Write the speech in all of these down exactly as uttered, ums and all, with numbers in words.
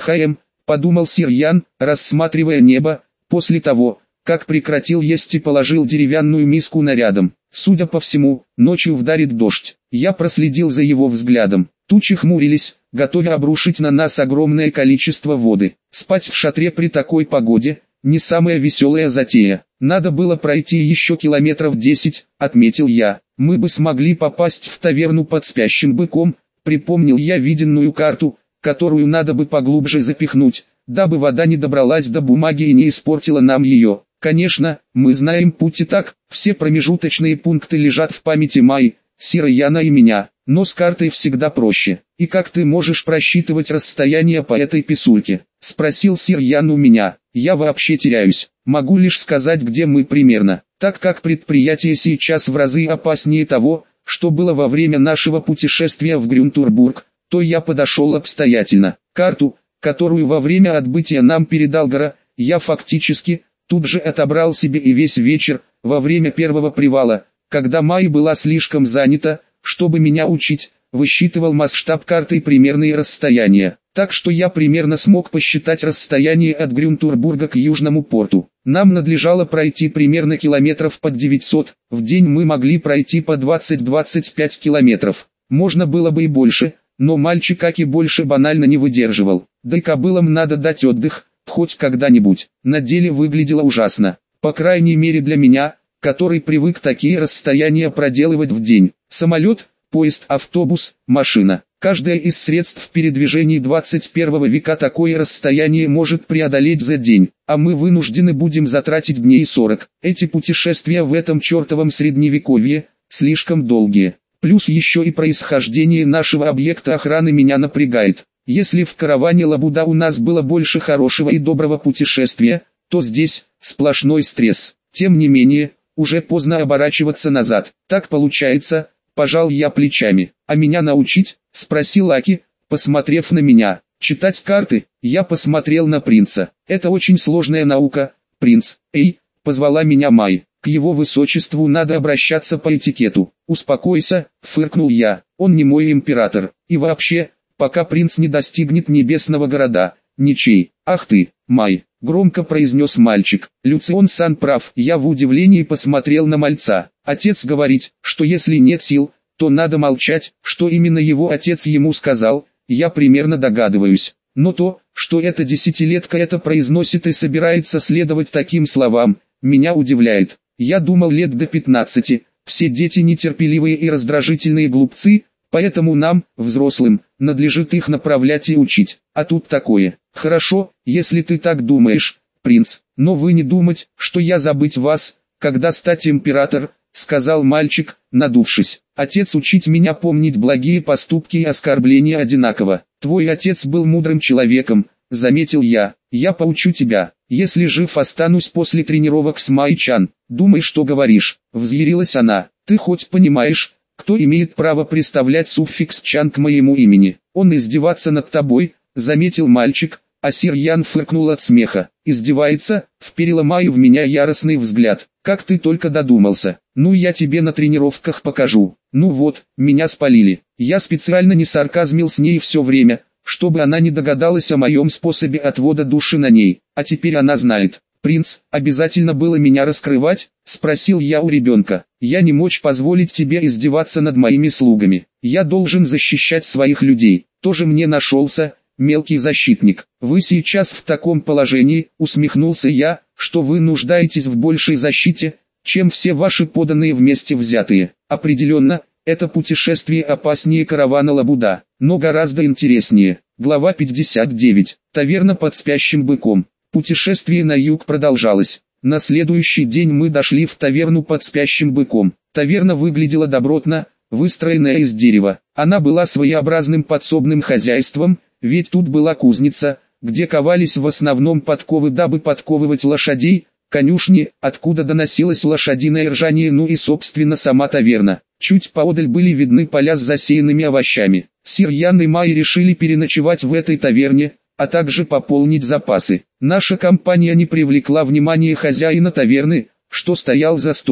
Хм, подумал Сирьян, рассматривая небо, после того, как прекратил есть и положил деревянную миску на рядом. Судя по всему, ночью вдарит дождь. Я проследил за его взглядом. Тучи хмурились, готовя обрушить на нас огромное количество воды. Спать в шатре при такой погоде – не самая веселая затея. Надо было пройти еще километров десять, отметил я. Мы бы смогли попасть в таверну под спящим быком, припомнил я виденную карту, которую надо бы поглубже запихнуть, дабы вода не добралась до бумаги и не испортила нам ее. Конечно, мы знаем путь и так, все промежуточные пункты лежат в памяти Майи, Сирьяна и меня, но с картой всегда проще. И как ты можешь просчитывать расстояние по этой писульке? Спросил Сирьян у меня. Я вообще теряюсь, могу лишь сказать, где мы примерно, так как предприятие сейчас в разы опаснее того, что было во время нашего путешествия в Грюнтурбург, то я подошел обстоятельно. Карту, которую во время отбытия нам передал Гора, я фактически тут же отобрал себе и весь вечер, во время первого привала, когда Майя была слишком занята, чтобы меня учить, высчитывал масштаб карты и примерные расстояния. Так что я примерно смог посчитать расстояние от Грюнтурбурга к Южному порту. Нам надлежало пройти примерно километров под девятьсот, в день мы могли пройти по двадцать-двадцать пять километров. Можно было бы и больше, но мальчик как и больше банально не выдерживал. Да и кобылам надо дать отдых, хоть когда-нибудь. На деле выглядело ужасно, по крайней мере для меня, который привык такие расстояния проделывать в день. Самолет, поезд, автобус, машина. Каждое из средств передвижения двадцать первого века такое расстояние может преодолеть за день, а мы вынуждены будем затратить дней сорок. Эти путешествия в этом чертовом средневековье слишком долгие. Плюс еще и происхождение нашего объекта охраны меня напрягает. Если в караване Лабуда у нас было больше хорошего и доброго путешествия, то здесь сплошной стресс. Тем не менее, уже поздно оборачиваться назад. Так получается. Пожал я плечами. А меня научить? Спросил Аки, посмотрев на меня. Читать карты? Я посмотрел на принца. Это очень сложная наука. Принц, эй, позвала меня Май. К его высочеству надо обращаться по этикету. Успокойся, фыркнул я. Он не мой император. И вообще, пока принц не достигнет небесного города, ничей. Ах ты, Май, громко произнес мальчик. Люцион-сан прав. Я в удивлении посмотрел на мальца. Отец говорит, что если нет сил, то надо молчать. Что именно его отец ему сказал, я примерно догадываюсь. Но то, что эта десятилетка это произносит и собирается следовать таким словам, меня удивляет. Я думал лет до пятнадцати, все дети нетерпеливые и раздражительные глупцы, поэтому нам, взрослым, надлежит их направлять и учить. А тут такое. Хорошо, если ты так думаешь, принц, но вы не думать, что я забыть вас, когда стать император, сказал мальчик, надувшись. Отец учить меня помнить благие поступки и оскорбления одинаково. Твой отец был мудрым человеком, заметил я. Я поучу тебя. Если жив останусь после тренировок с Май-чан. Думай, что говоришь. Взъярилась она. Ты хоть понимаешь, кто имеет право приставлять суффикс «чан» к моему имени? Он издеваться над тобой, заметил мальчик, а Сирьян фыркнул от смеха. Издевается, вперила Майю в меня яростный взгляд. Как ты только додумался. Ну я тебе на тренировках покажу. Ну вот, меня спалили. Я специально не сарказмил с ней все время, чтобы она не догадалась о моем способе отвода души на ней. А теперь она знает. «Принц, обязательно было меня раскрывать?» – спросил я у ребенка. «Я не мочь позволить тебе издеваться над моими слугами. Я должен защищать своих людей. Тоже мне нашелся, мелкий защитник. Вы сейчас в таком положении», – усмехнулся я, – «что вы нуждаетесь в большей защите, чем все ваши подданные вместе взятые. Определенно, это путешествие опаснее каравана Лабуда, но гораздо интереснее». Глава пятьдесят девять. Таверна под спящим быком. Путешествие на юг продолжалось. На следующий день мы дошли в таверну под спящим быком. Таверна выглядела добротно, выстроенная из дерева. Она была своеобразным подсобным хозяйством, ведь тут была кузница, где ковались в основном подковы, дабы подковывать лошадей, конюшни, откуда доносилось лошадиное ржание, ну и собственно сама таверна. Чуть поодаль были видны поля с засеянными овощами. Сирьян и Май решили переночевать в этой таверне, а также пополнить запасы. Наша компания не привлекла внимания хозяина таверны, что стоял за стойкой.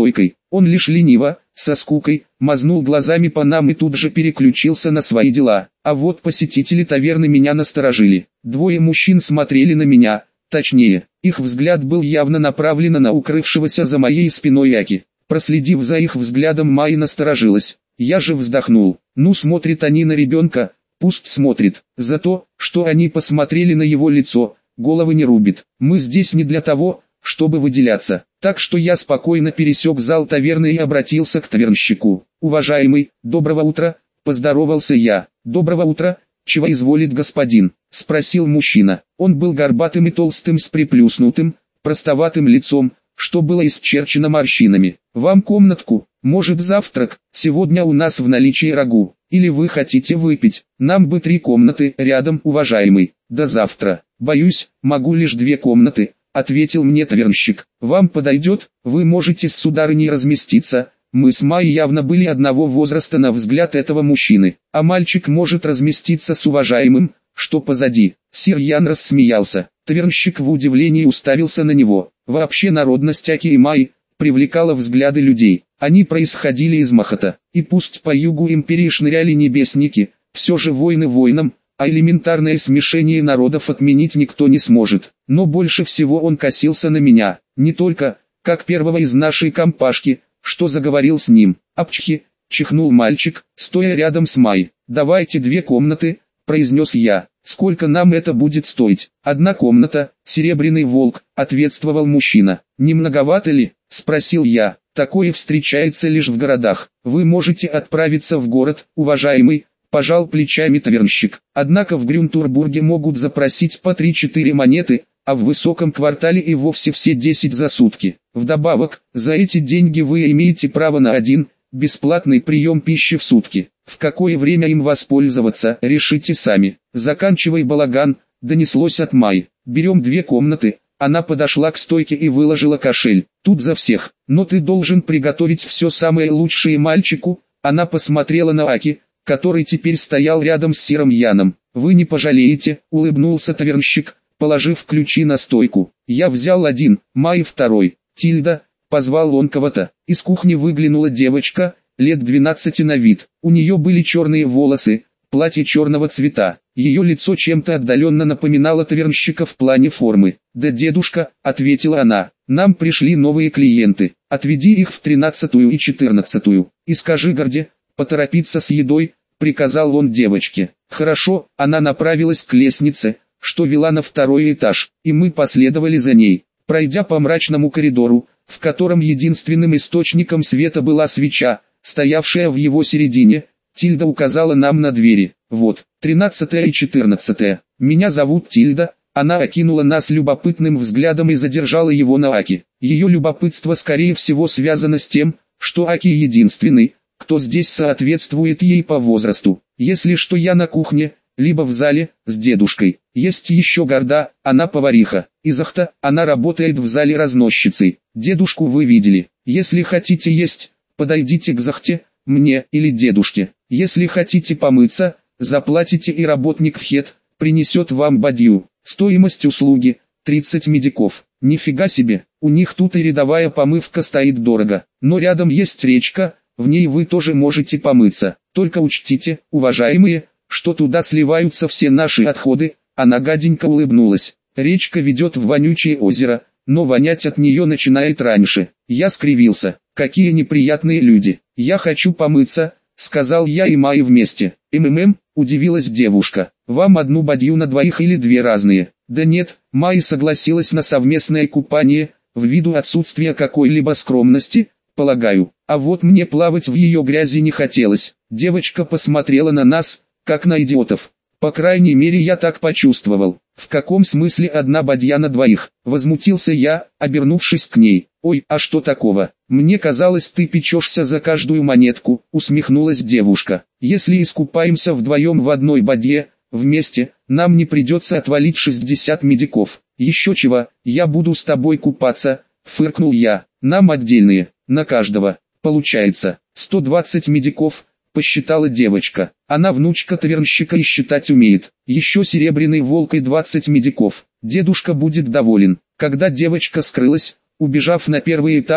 Он лишь лениво, со скукой, мазнул глазами по нам и тут же переключился на свои дела. А вот посетители таверны меня насторожили. Двое мужчин смотрели на меня, точнее, их взгляд был явно направлен на укрывшегося за моей спиной Аки. Проследив за их взглядом, Майя насторожилась. Я же вздохнул. Ну, смотрят они на ребенка, пусть смотрит. За то, что они посмотрели на его лицо, головы не рубит. Мы здесь не для того, чтобы выделяться. Так что я спокойно пересек зал таверны и обратился к тавернщику. «Уважаемый, доброго утра», — поздоровался я. «Доброго утра, чего изволит господин?» — спросил мужчина. Он был горбатым и толстым с приплюснутым, простоватым лицом, что было исчерчено морщинами. «Вам комнатку, может завтрак, сегодня у нас в наличии рагу, или вы хотите выпить? Нам бы три комнаты рядом, уважаемый, до завтра. Боюсь, могу лишь две комнаты», — ответил мне тавернщик. «Вам подойдет, вы можете с сударыней разместиться». Мы с Майей явно были одного возраста на взгляд этого мужчины, а мальчик может разместиться с уважаемым, что позади. Сир Ян рассмеялся. Тавернщик в удивлении уставился на него. Вообще народность Аки и Майи привлекала взгляды людей. Они происходили из Махата, и пусть по югу империи шныряли небесники, все же войны воинам, а элементарное смешение народов отменить никто не сможет. Но больше всего он косился на меня, не только, как первого из нашей компашки, что заговорил с ним. «Апчхи!» — чихнул мальчик, стоя рядом с Майей. «Давайте две комнаты», — произнес я. «Сколько нам это будет стоить?» «Одна комната, серебряный волк», — ответствовал мужчина. «Не многовато ли?» — спросил я. «Такое встречается лишь в городах. Вы можете отправиться в город, уважаемый», — пожал плечами тавернщик. «Однако в Грюнтурбурге могут запросить по три-четыре монеты, а в высоком квартале и вовсе все десять за сутки. Вдобавок, за эти деньги вы имеете право на один, бесплатный прием пищи в сутки. В какое время им воспользоваться, решите сами. Заканчивай балаган», — донеслось от Майи. «Берем две комнаты». Она подошла к стойке и выложила кошель. «Тут за всех, но ты должен приготовить все самое лучшее мальчику». Она посмотрела на Аки, который теперь стоял рядом с сиром Яном. «Вы не пожалеете», — улыбнулся тавернщик, положив ключи на стойку. «Я взял один, Майи второй». «Тильда», — позвал он кого-то. Из кухни выглянула девочка, лет двенадцати на вид. У нее были черные волосы, платье черного цвета. Ее лицо чем-то отдаленно напоминало тавернщика в плане формы. «Да, дедушка», — ответила она, — «нам пришли новые клиенты. Отведи их в тринадцатую и четырнадцатую. И скажи Горде поторопиться с едой», — приказал он девочке. «Хорошо», — она направилась к лестнице, что вела на второй этаж, и мы последовали за ней. Пройдя по мрачному коридору, в котором единственным источником света была свеча, стоявшая в его середине, Тильда указала нам на двери. «Вот, тринадцатая и четырнадцатая. Меня зовут Тильда». Она окинула нас любопытным взглядом и задержала его на Аки. Ее любопытство скорее всего связано с тем, что Аки единственный, кто здесь соответствует ей по возрасту. Если что, я на кухне, либо в зале, с дедушкой. Есть еще Горда, она повариха. Изахта, она работает в зале разносчицей. Дедушку вы видели. Если хотите есть, подойдите к Захте, мне или дедушке. Если хотите помыться, заплатите, и работник в хет принесет вам бадью. Стоимость услуги – тридцать медиков. Нифига себе, у них тут и рядовая помывка стоит дорого. Но рядом есть речка, в ней вы тоже можете помыться. Только учтите, уважаемые, что туда сливаются все наши отходы. Она гаденько улыбнулась. Речка ведет в вонючее озеро, но вонять от нее начинает раньше. Я скривился. Какие неприятные люди. «Я хочу помыться», — сказал я и Майя вместе. «МММ», — удивилась девушка. «Вам одну бадью на двоих или две разные?» «Да нет», — Майя согласилась на совместное купание, ввиду отсутствия какой-либо скромности, полагаю. А вот мне плавать в ее грязи не хотелось. Девочка посмотрела на нас, как на идиотов. По крайней мере, я так почувствовал. «В каком смысле одна бадья на двоих?» — возмутился я, обернувшись к ней. «Ой, а что такого? Мне казалось, ты печешься за каждую монетку», — усмехнулась девушка. «Если искупаемся вдвоем в одной бадье, вместе, нам не придется отвалить шестьдесят медиков». «Еще чего, я буду с тобой купаться», — фыркнул я. «Нам отдельные, на каждого. Получается, сто двадцать медиков», — посчитала девочка. Она внучка тавернщика и считать умеет. Еще серебряный волк и двадцать медиков. Дедушка будет доволен. Когда девочка скрылась, убежав на первый этаж,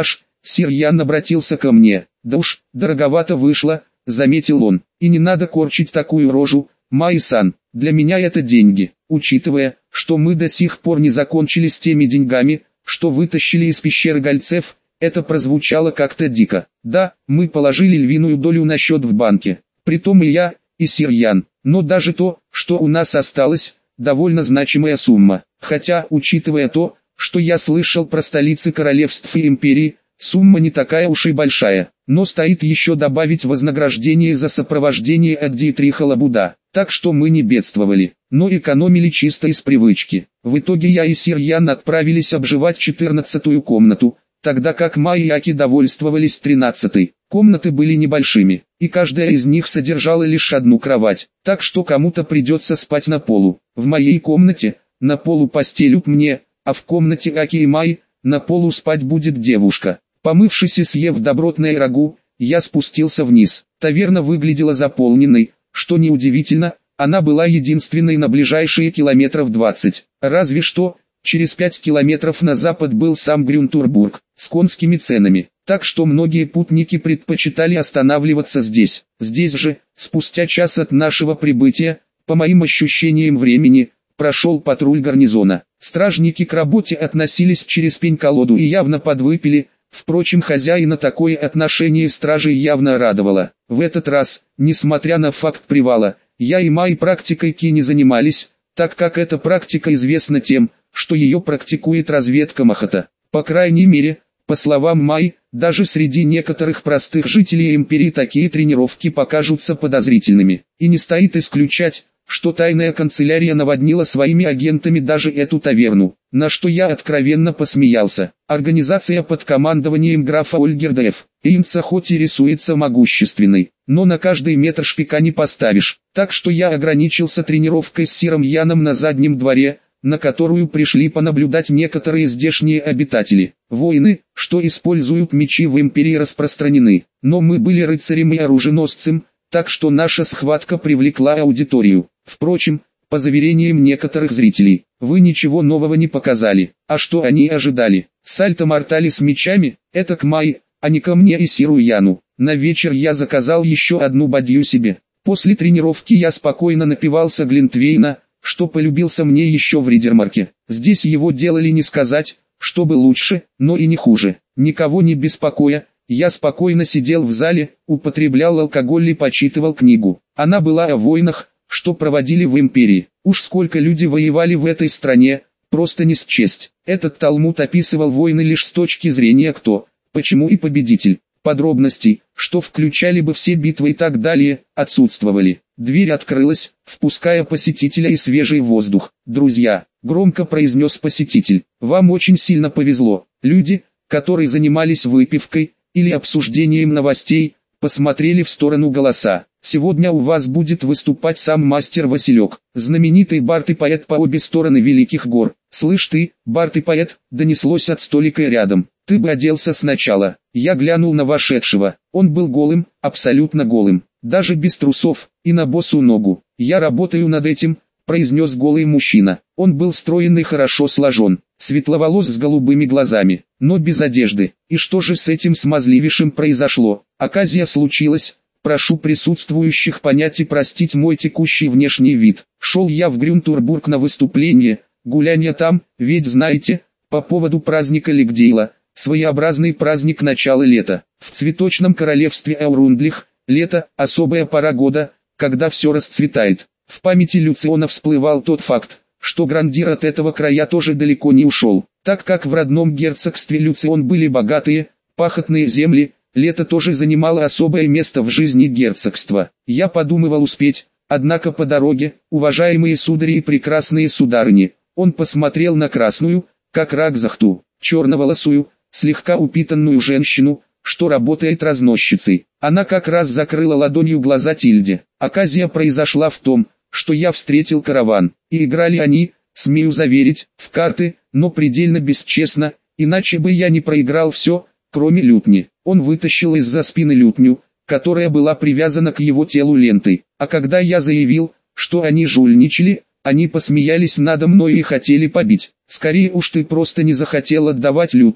Сир Ян обратился ко мне. Да уж, дороговато вышло, заметил он. И не надо корчить такую рожу, Майи-сан, для меня это деньги. Учитывая, что мы до сих пор не закончили с теми деньгами, что вытащили из пещеры гольцев, это прозвучало как-то дико. Да, мы положили львиную долю на счет в банке. Притом и я, и сир Ян. Но даже то, что у нас осталось, довольно значимая сумма. Хотя, учитывая то, что я слышал про столицы королевств и империи, сумма не такая уж и большая. Но стоит еще добавить вознаграждение за сопровождение от Диетриха Лабуда. Так что мы не бедствовали, но экономили чисто из привычки. В итоге я и сир Ян отправились обживать четырнадцатую комнату, тогда как Майи и Аки довольствовались тринадцатой. Комнаты были небольшими, и каждая из них содержала лишь одну кровать, так что кому-то придется спать на полу. В моей комнате, на полу постелют мне, а в комнате Аки и Майи, на полу спать будет девушка. Помывшись и съев добротное рагу, я спустился вниз. Таверна выглядела заполненной, что неудивительно, она была единственной на ближайшие километров двадцать. Разве что, через пять километров на запад был сам Грюнтурбург, с конскими ценами. Так что многие путники предпочитали останавливаться здесь. Здесь же, спустя час от нашего прибытия, по моим ощущениям времени, прошел патруль гарнизона. Стражники к работе относились через пень-колоду и явно подвыпили. Впрочем, хозяина такое отношение стражей явно радовало. В этот раз, несмотря на факт привала, я и Майи практикой ки не занимались, так как эта практика известна тем, что ее практикует разведка Махата. По крайней мере, по словам Майи, даже среди некоторых простых жителей империи такие тренировки покажутся подозрительными. И не стоит исключать, что тайная канцелярия наводнила своими агентами даже эту таверну, на что я откровенно посмеялся. Организация под командованием графа Ольгерда Ф. Эйнца хоть и рисуется могущественной, но на каждый метр шпика не поставишь, так что я ограничился тренировкой с сиром Яном на заднем дворе, на которую пришли понаблюдать некоторые здешние обитатели. Воины, что используют мечи в империи, распространены, но мы были рыцарем и оруженосцем, так что наша схватка привлекла аудиторию. Впрочем, по заверениям некоторых зрителей, вы ничего нового не показали. А что они ожидали? Сальто-мортали с мечами? Это к Майи, а не ко мне и сиру Яну. На вечер я заказал еще одну бадью себе. После тренировки я спокойно напивался глинтвейна, что полюбился мне еще в Ридермарке. Здесь его делали не сказать, чтобы лучше, но и не хуже. Никого не беспокоя, я спокойно сидел в зале, употреблял алкоголь и почитывал книгу. Она была о войнах, что проводили в империи. Уж сколько люди воевали в этой стране, просто не счесть. Этот талмуд описывал войны лишь с точки зрения кто, почему и победитель. Подробностей, что включали бы все битвы и так далее, отсутствовали. Дверь открылась, впуская посетителя и свежий воздух. «Друзья», — громко произнес посетитель, — «вам очень сильно повезло. Люди, которые занимались выпивкой или обсуждением новостей, посмотрели в сторону голоса. Сегодня у вас будет выступать сам мастер Василек, знаменитый бард и поэт по обе стороны Великих гор. Слышь ты, бард и поэт», — донеслось от столика рядом, — «ты бы оделся сначала». Я глянул на вошедшего, он был голым, абсолютно голым, даже без трусов, и на босу ногу. «Я работаю над этим», — произнес голый мужчина. Он был строен и хорошо сложен, светловолос с голубыми глазами, но без одежды. И что же с этим смазливейшим произошло? Оказия случилась. Прошу присутствующих понять и простить мой текущий внешний вид. Шел я в Грюнтурбург на выступление, гулянье там, ведь знаете, по поводу праздника Лигдейла, своеобразный праздник начала лета. В цветочном королевстве Аурундлих, лето – особая пора года, когда все расцветает. В памяти Люциона всплывал тот факт, что Грандир от этого края тоже далеко не ушел, так как в родном герцогстве Люцион были богатые, пахотные земли. Лето тоже занимало особое место в жизни герцогства. Я подумывал успеть, однако по дороге, уважаемые судари и прекрасные сударыни, он посмотрел на красную, как рак захту, черноволосую, слегка упитанную женщину, что работает разносчицей. Она как раз закрыла ладонью глаза Тильде. Оказия произошла в том, что я встретил караван, и играли они, смею заверить, в карты, но предельно бесчестно, иначе бы я не проиграл все, кроме лютни. Он вытащил из-за спины лютню, которая была привязана к его телу лентой, а когда я заявил, что они жульничали, они посмеялись надо мной и хотели побить. «Скорее уж ты просто не захотел отдавать лютню»,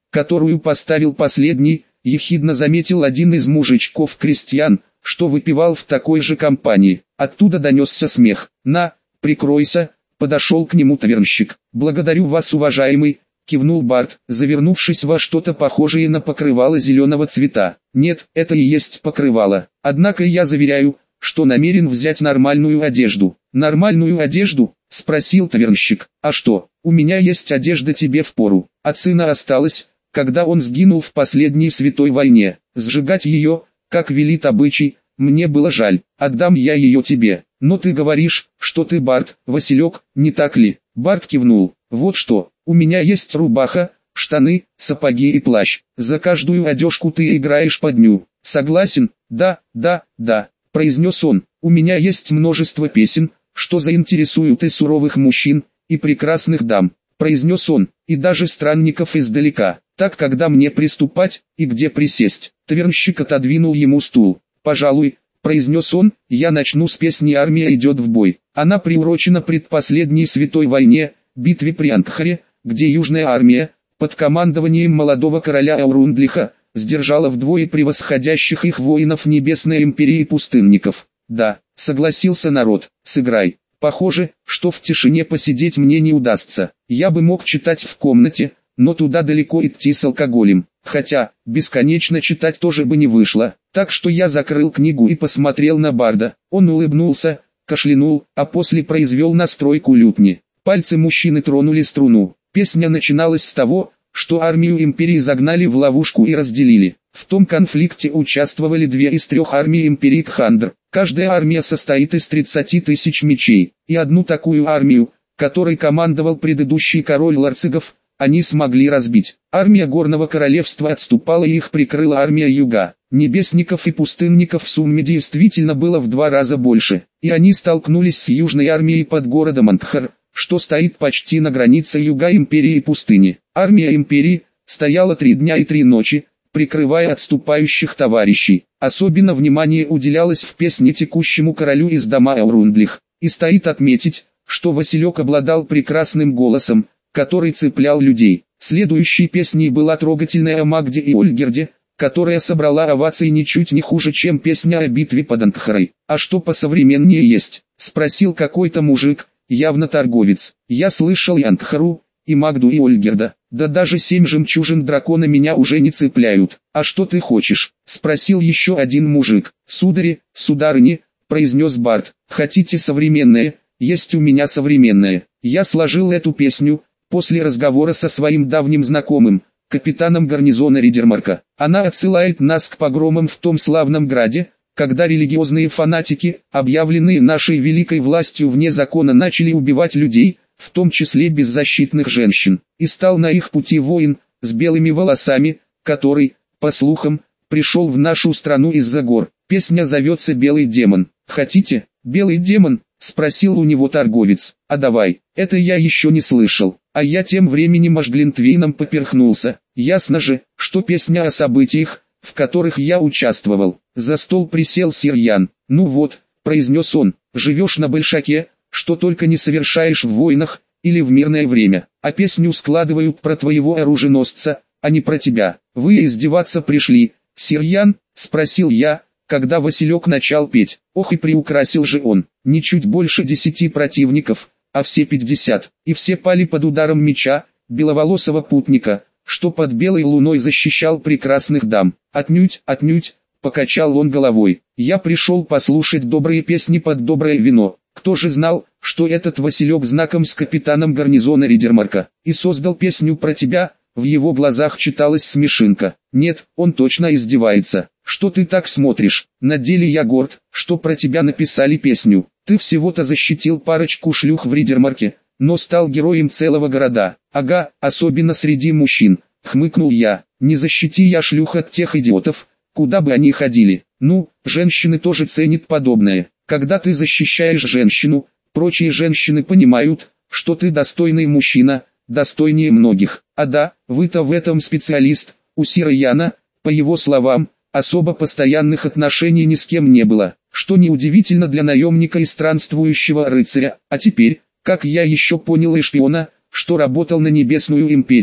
которую поставил последний, ехидно заметил один из мужичков-крестьян, что выпивал в такой же компании. Оттуда донесся смех. «На, прикройся», подошел к нему тавернщик. «Благодарю вас, уважаемый», кивнул Барт, завернувшись во что-то похожее на покрывало зеленого цвета. «Нет, это и есть покрывало. Однако я заверяю, что намерен взять нормальную одежду». «Нормальную одежду?» — спросил тавернщик. «А что, у меня есть одежда тебе впору. От сына осталось, когда он сгинул в последней святой войне. Сжигать ее, как велит обычай, мне было жаль. Отдам я ее тебе. Но ты говоришь, что ты Барт, Василек, не так ли?» Барт кивнул. «Вот что, у меня есть рубаха, штаны, сапоги и плащ. За каждую одежку ты играешь по дню. Согласен?» «Да, да, да», произнес он. «У меня есть множество песен, что заинтересуют и суровых мужчин, и прекрасных дам», произнес он, «и даже странников издалека. Так когда мне приступать, и где присесть?» Тавернщик отодвинул ему стул. «Пожалуй», произнес он, «я начну с песни «Армия идет в бой». Она приурочена предпоследней святой войне, битве при Ангхаре, где Южная армия, под командованием молодого короля Аурундлиха, сдержала вдвое превосходящих их воинов Небесной империи пустынников. «Да», согласился народ, «сыграй». Похоже, что в тишине посидеть мне не удастся. Я бы мог читать в комнате, но туда далеко идти с алкоголем. Хотя, бесконечно читать тоже бы не вышло. Так что я закрыл книгу и посмотрел на Барда. Он улыбнулся, кашлянул, а после произвел настройку лютни. Пальцы мужчины тронули струну. Песня начиналась с того, что армию империи загнали в ловушку и разделили. В том конфликте участвовали две из трех армий империи Кхандр. Каждая армия состоит из тридцати тысяч мечей, и одну такую армию, которой командовал предыдущий король Ларцигов, они смогли разбить. Армия Горного Королевства отступала и их прикрыла армия Юга. Небесников и пустынников в сумме действительно было в два раза больше, и они столкнулись с Южной армией под городом Ангхар, что стоит почти на границе Юга империи и пустыни. Армия империи стояла три дня и три ночи, прикрывая отступающих товарищей. Особенно внимание уделялось в песне текущему королю из дома Аурундлих. И стоит отметить, что Василек обладал прекрасным голосом, который цеплял людей. Следующей песней была трогательная о Магде и Ольгерде, которая собрала овации ничуть не хуже, чем песня о битве под Ангхарой. «А что посовременнее есть?» — спросил какой-то мужик, явно торговец. «Я слышал и Ангхару, и Магду, и Ольгерда. Да даже семь жемчужин дракона меня уже не цепляют. А что ты хочешь?» — спросил еще один мужик. «Судари, сударыни», — произнес Барт, — «хотите современное? Есть у меня современное. Я сложил эту песню после разговора со своим давним знакомым, капитаном гарнизона Ридермарка. Она отсылает нас к погромам в том славном граде, когда религиозные фанатики, объявленные нашей великой властью вне закона, начали убивать людей, в том числе беззащитных женщин. И стал на их пути воин, с белыми волосами, который, по слухам, пришел в нашу страну из-за гор. Песня зовется «Белый демон». Хотите, белый демон? — спросил у него торговец. «А давай». Это я еще не слышал. А я тем временем аж глинтвейном поперхнулся. Ясно же, что песня о событиях, в которых я участвовал. За стол присел Сирьян. «Ну вот», — произнес он, — «живешь на большаке, что только не совершаешь в войнах, или в мирное время. А песню складывают про твоего оруженосца, а не про тебя. Вы издеваться пришли, Сирьян?» — спросил я, когда Василек начал петь. Ох, и приукрасил же он. Не чуть больше десяти противников, а все пятьдесят, и все пали под ударом меча, беловолосого путника, что под белой луной защищал прекрасных дам. «Отнюдь, отнюдь», — покачал он головой. «Я пришел послушать добрые песни под доброе вино. Кто же знал, что этот Василек знаком с капитаном гарнизона Ридермарка, и создал песню про тебя?» В его глазах читалась смешинка. «Нет, он точно издевается. Что ты так смотришь? На деле я горд, что про тебя написали песню. Ты всего-то защитил парочку шлюх в Ридермарке, но стал героем целого города. Ага, особенно среди мужчин», — хмыкнул я. «Не защити я шлюх от тех идиотов, куда бы они ходили. Ну, женщины тоже ценят подобное. Когда ты защищаешь женщину, прочие женщины понимают, что ты достойный мужчина, достойнее многих. А да, вы-то в этом специалист». У Сирьяна, по его словам, особо постоянных отношений ни с кем не было, что неудивительно для наемника и странствующего рыцаря, а теперь, как я еще понял, и шпиона, что работал на Небесную империю.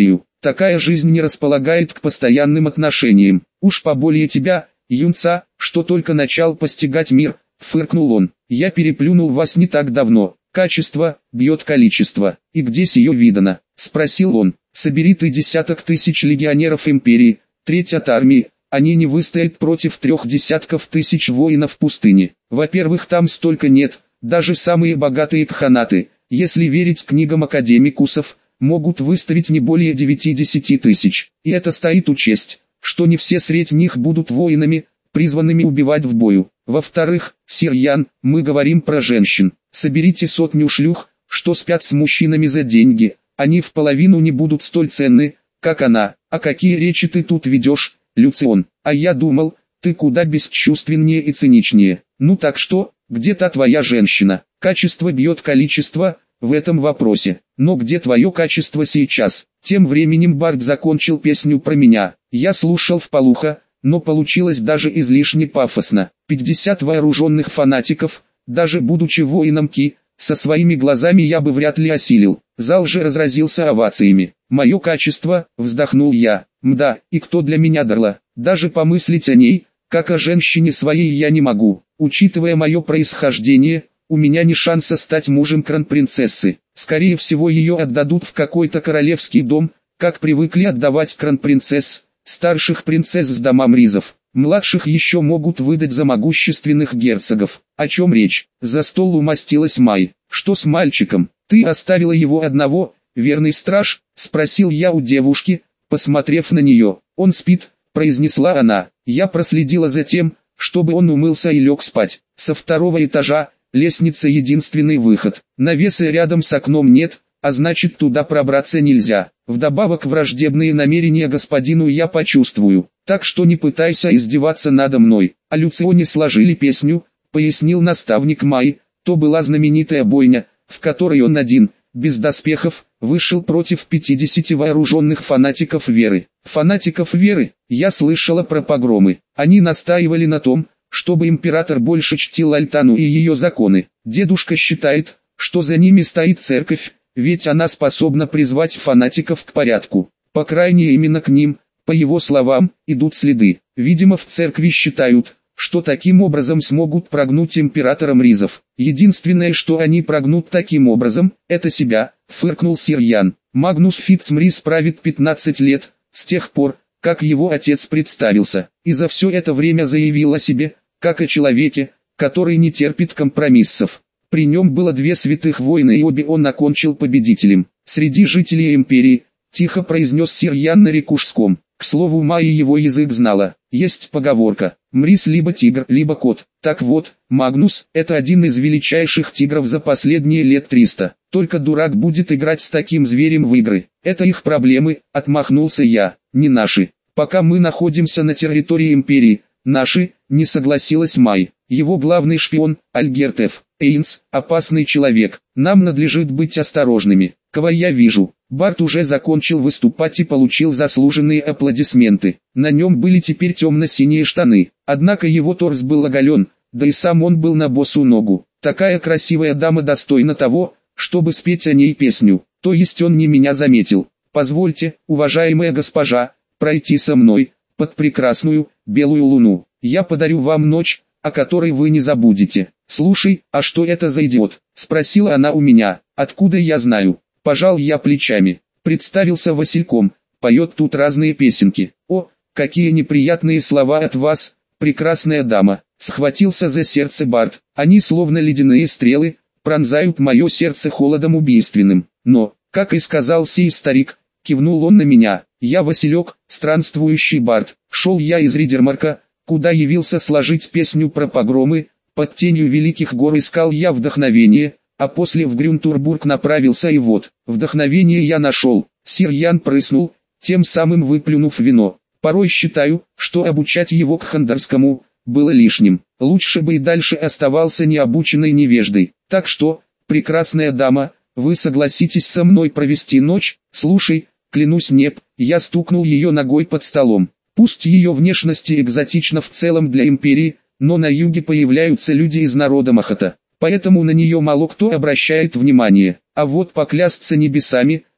Такая жизнь не располагает к постоянным отношениям. Уж поболее тебя, юнца, что только начал постигать мир, фыркнул он. Я переплюнул вас не так давно. Качество бьет количество. И где сие видано? Спросил он. Собери ты десяток тысяч легионеров империи, треть от армии. Они не выстоят против трех десятков тысяч воинов в пустыне. Во-первых, там столько нет, даже самые богатые кханаты, если верить книгам академикусов, могут выставить не более девяти-десяти тысяч. И это стоит учесть, что не все среди них будут воинами, призванными убивать в бою. Во-вторых, сир Ян, мы говорим про женщин. Соберите сотню шлюх, что спят с мужчинами за деньги. Они в половину не будут столь ценны, как она. А какие речи ты тут ведешь, Люцион? А я думал, ты куда бесчувственнее и циничнее. Ну так что, где та твоя женщина? Качество бьет количество в этом вопросе. Но где твое качество сейчас? Тем временем Барт закончил песню про меня. Я слушал вполуха, но получилось даже излишне пафосно. пятьдесят вооруженных фанатиков, даже будучи воином Ки, со своими глазами я бы вряд ли осилил. Зал же разразился овациями. «Мое качество», — вздохнул я. «Мда, и кто для меня Дарла? Даже помыслить о ней, как о женщине своей, я не могу. Учитывая мое происхождение, у меня не шанса стать мужем кронпринцессы. Скорее всего, ее отдадут в какой-то королевский дом, как привыкли отдавать кронпринцесс, старших принцесс с домам ризов. Младших еще могут выдать за могущественных герцогов. О чем речь? За стол умостилась Май. Что с мальчиком? Ты оставила его одного, верный страж? Спросил я у девушки, посмотрев на нее. Он спит, произнесла она. Я проследила за тем, чтобы он умылся и лег спать. Со второго этажа, лестница единственный выход. Навеса рядом с окном нет, а значит туда пробраться нельзя. Вдобавок враждебные намерения господину я почувствую. Так что не пытайся издеваться надо мной. О Люционе сложили песню, пояснил наставник Май. То была знаменитая бойня, в которой он один, без доспехов, вышел против пятидесяти вооруженных фанатиков веры. Фанатиков веры? Я слышала про погромы. Они настаивали на том, чтобы император больше чтил Альтану и ее законы. Дедушка считает, что за ними стоит церковь, ведь она способна призвать фанатиков к порядку. По крайней мере именно к ним, по его словам, идут следы. Видимо, в церкви считают, что таким образом смогут прогнуть императором ризов. Единственное, что они прогнут таким образом, это себя, фыркнул сир Ян. Магнус Фитцмрис правит пятнадцать лет, с тех пор, как его отец представился, и за все это время заявил о себе, как о человеке, который не терпит компромиссов. При нем было две святых войны, и обе он окончил победителем. Среди жителей империи, тихо произнес сир Ян на рекушском. К слову, Майя его язык знала. Есть поговорка: Мрис либо тигр, либо кот. Так вот, Магнус – это один из величайших тигров за последние лет триста. Только дурак будет играть с таким зверем в игры. Это их проблемы, отмахнулся я, не наши. Пока мы находимся на территории империи, наши, не согласилась Май. Его главный шпион, Альгерт Ф. Эйнс, опасный человек. Нам надлежит быть осторожными. Кого я вижу? Барт уже закончил выступать и получил заслуженные аплодисменты. На нем были теперь темно-синие штаны. Однако его торс был оголен, да и сам он был на босу ногу. Такая красивая дама достойна того, чтобы спеть о ней песню. То есть он не меня заметил. Позвольте, уважаемая госпожа, пройти со мной, под прекрасную, белую луну. Я подарю вам ночь, о которой вы не забудете. Слушай, а что это за идиот? Спросила она у меня. Откуда я знаю? Пожал я плечами. Представился Васильком, поет тут разные песенки. О, какие неприятные слова от вас, прекрасная дама. Схватился за сердце Барт. Они словно ледяные стрелы, пронзают мое сердце холодом убийственным. Но, как и сказал сей старик, кивнул он на меня. Я Василек, странствующий Барт. Шел я из Ридермарка, куда явился сложить песню про погромы. Под тенью великих гор искал я вдохновение, а после в Грюнтурбург направился, и вот, вдохновение я нашел. Сир Ян прыснул, тем самым выплюнув вино. Порой считаю, что обучать его к хандарскому было лишним. Лучше бы и дальше оставался необученной невеждой. Так что, прекрасная дама, вы согласитесь со мной провести ночь? Слушай, клянусь неб, я стукнул ее ногой под столом. Пусть ее внешность экзотична в целом для империи, но на юге появляются люди из народа Махата. Поэтому на нее мало кто обращает внимание. А вот поклясться небесами,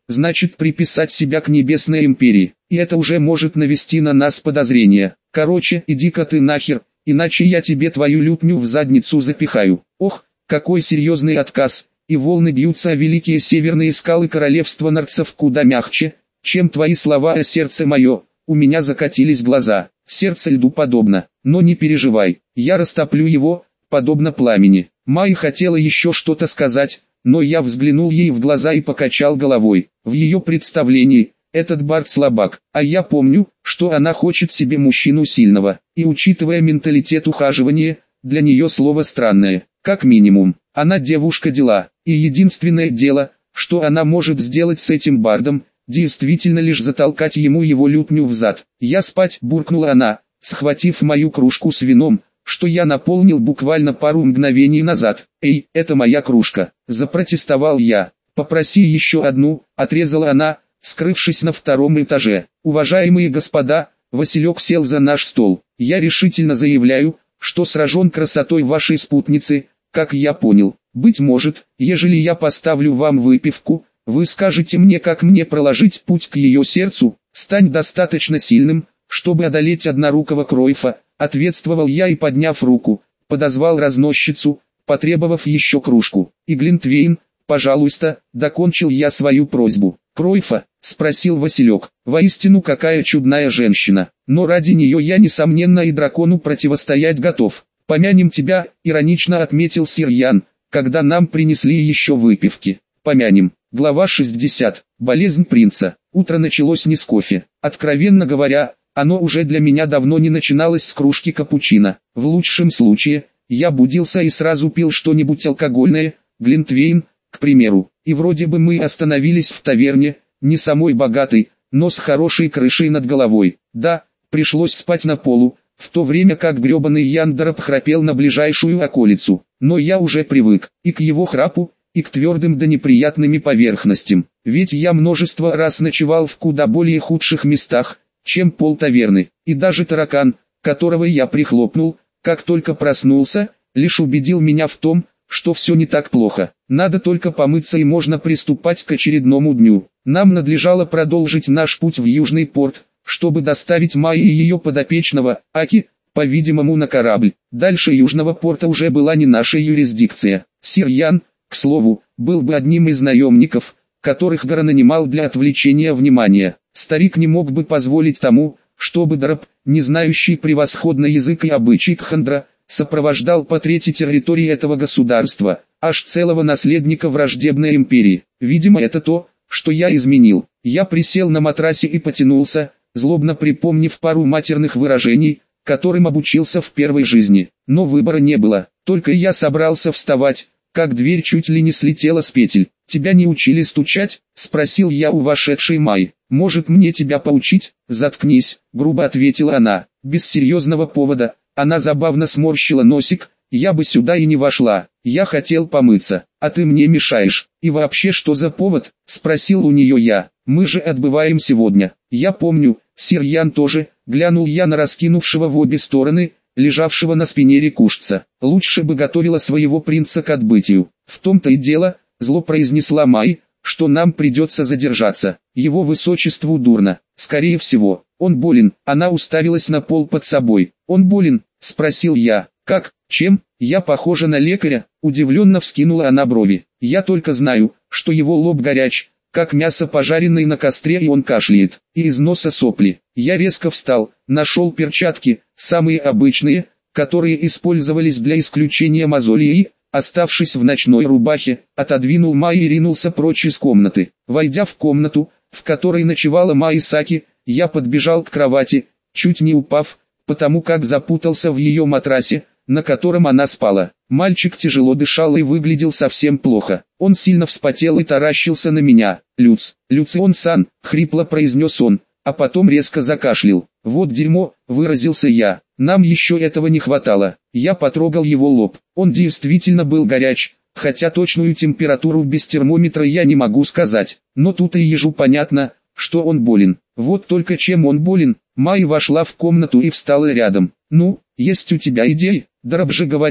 значит приписать себя к небесной империи, и это уже может навести на нас подозрения. Короче, иди-ка ты нахер, иначе я тебе твою лютню в задницу запихаю. Ох, какой серьезный отказ, и волны бьются о великие северные скалы королевства нарцев куда мягче, чем твои слова, а сердце мое, у меня закатились глаза, сердце льду подобно, но не переживай, я растоплю его, подобно пламени. Майи хотела еще что-то сказать, но я взглянул ей в глаза и покачал головой. В ее представлении, этот Барт слабак, а я помню, что она хочет себе мужчину сильного, и учитывая менталитет ухаживания, для нее слово странное, как минимум. Она девушка дела, и единственное дело, что она может сделать с этим Бардом, действительно лишь затолкать ему его лютню в зад. Я спать, буркнула она, схватив мою кружку с вином, что я наполнил буквально пару мгновений назад. «Эй, это моя кружка», – запротестовал я. «Попроси еще одну», – отрезала она, скрывшись на втором этаже. «Уважаемые господа», – Василек сел за наш стол. «Я решительно заявляю, что сражен красотой вашей спутницы, как я понял. Быть может, ежели я поставлю вам выпивку, вы скажете мне, как мне проложить путь к ее сердцу. Стань достаточно сильным, чтобы одолеть однорукого Кройфа», — ответствовал я и, подняв руку, подозвал разносчицу, потребовав еще кружку. «И глинтвейн, пожалуйста», — докончил я свою просьбу. «Кройфа?» — спросил Василек. «Воистину какая чудная женщина, но ради нее я несомненно и дракону противостоять готов. Помянем тебя», — иронично отметил сир Ян, когда нам принесли еще выпивки. «Помянем». Глава шестьдесят. Болезнь принца. Утро началось не с кофе. Откровенно говоря, оно уже для меня давно не начиналось с кружки капучино. В лучшем случае, я будился и сразу пил что-нибудь алкогольное, глинтвейн, к примеру. И вроде бы мы остановились в таверне, не самой богатой, но с хорошей крышей над головой. Да, пришлось спать на полу, в то время как гребаный Яндороб храпел на ближайшую околицу. Но я уже привык и к его храпу, и к твердым да неприятными поверхностям. Ведь я множество раз ночевал в куда более худших местах, чем пол таверны. И даже таракан, которого я прихлопнул, как только проснулся, лишь убедил меня в том, что все не так плохо. Надо только помыться и можно приступать к очередному дню. Нам надлежало продолжить наш путь в Южный порт, чтобы доставить Майи и ее подопечного, Аки, по-видимому на корабль. Дальше Южного порта уже была не наша юрисдикция. Сир Ян, к слову, был бы одним из наемников, которых Гора нанимал для отвлечения внимания. Старик не мог бы позволить тому, чтобы Дроб, не знающий превосходно язык и обычай Кхандра, сопровождал по третьей территории этого государства, аж целого наследника враждебной империи. Видимо, это то, что я изменил. Я присел на матрасе и потянулся, злобно припомнив пару матерных выражений, которым обучился в первой жизни. Но выбора не было, только я собрался вставать, как дверь чуть ли не слетела с петель. «Тебя не учили стучать?» – спросил я у вошедшей Майи. «Может мне тебя поучить?» «Заткнись», – грубо ответила она, без серьезного повода. Она забавно сморщила носик. «Я бы сюда и не вошла, я хотел помыться, а ты мне мешаешь». «И вообще что за повод?» – спросил у нее я. «Мы же отбываем сегодня». «Я помню, сир Ян тоже», – глянул я на раскинувшего в обе стороны, лежавшего на спине рекушца. «Лучше бы готовила своего принца к отбытию». «В том-то и дело», — зло произнесла Майи, — «что нам придется задержаться. Его высочеству дурно. Скорее всего, он болен». Она уставилась на пол под собой. «Он болен?» — спросил я. «Как? Чем? Я похожа на лекаря?» — удивленно вскинула она брови. «Я только знаю, что его лоб горяч, как мясо пожаренное на костре, и он кашляет, и из носа сопли». Я резко встал, нашел перчатки, самые обычные, которые использовались для исключения мозолей, и, оставшись в ночной рубахе, отодвинул Майи и ринулся прочь из комнаты. Войдя в комнату, в которой ночевала Майи Саки, я подбежал к кровати, чуть не упав, потому как запутался в ее матрасе, на котором она спала. Мальчик тяжело дышал и выглядел совсем плохо. Он сильно вспотел и таращился на меня. «Люц, Люцион-сан», — хрипло произнес он, а потом резко закашлял. «Вот дерьмо», — выразился я. «Нам еще этого не хватало». Я потрогал его лоб. Он действительно был горяч, хотя точную температуру без термометра я не могу сказать. Но тут и ежу понятно, что он болен. Вот только чем он болен? Майи вошла в комнату и встала рядом. «Ну, есть у тебя идеи?» Дроб же говорил,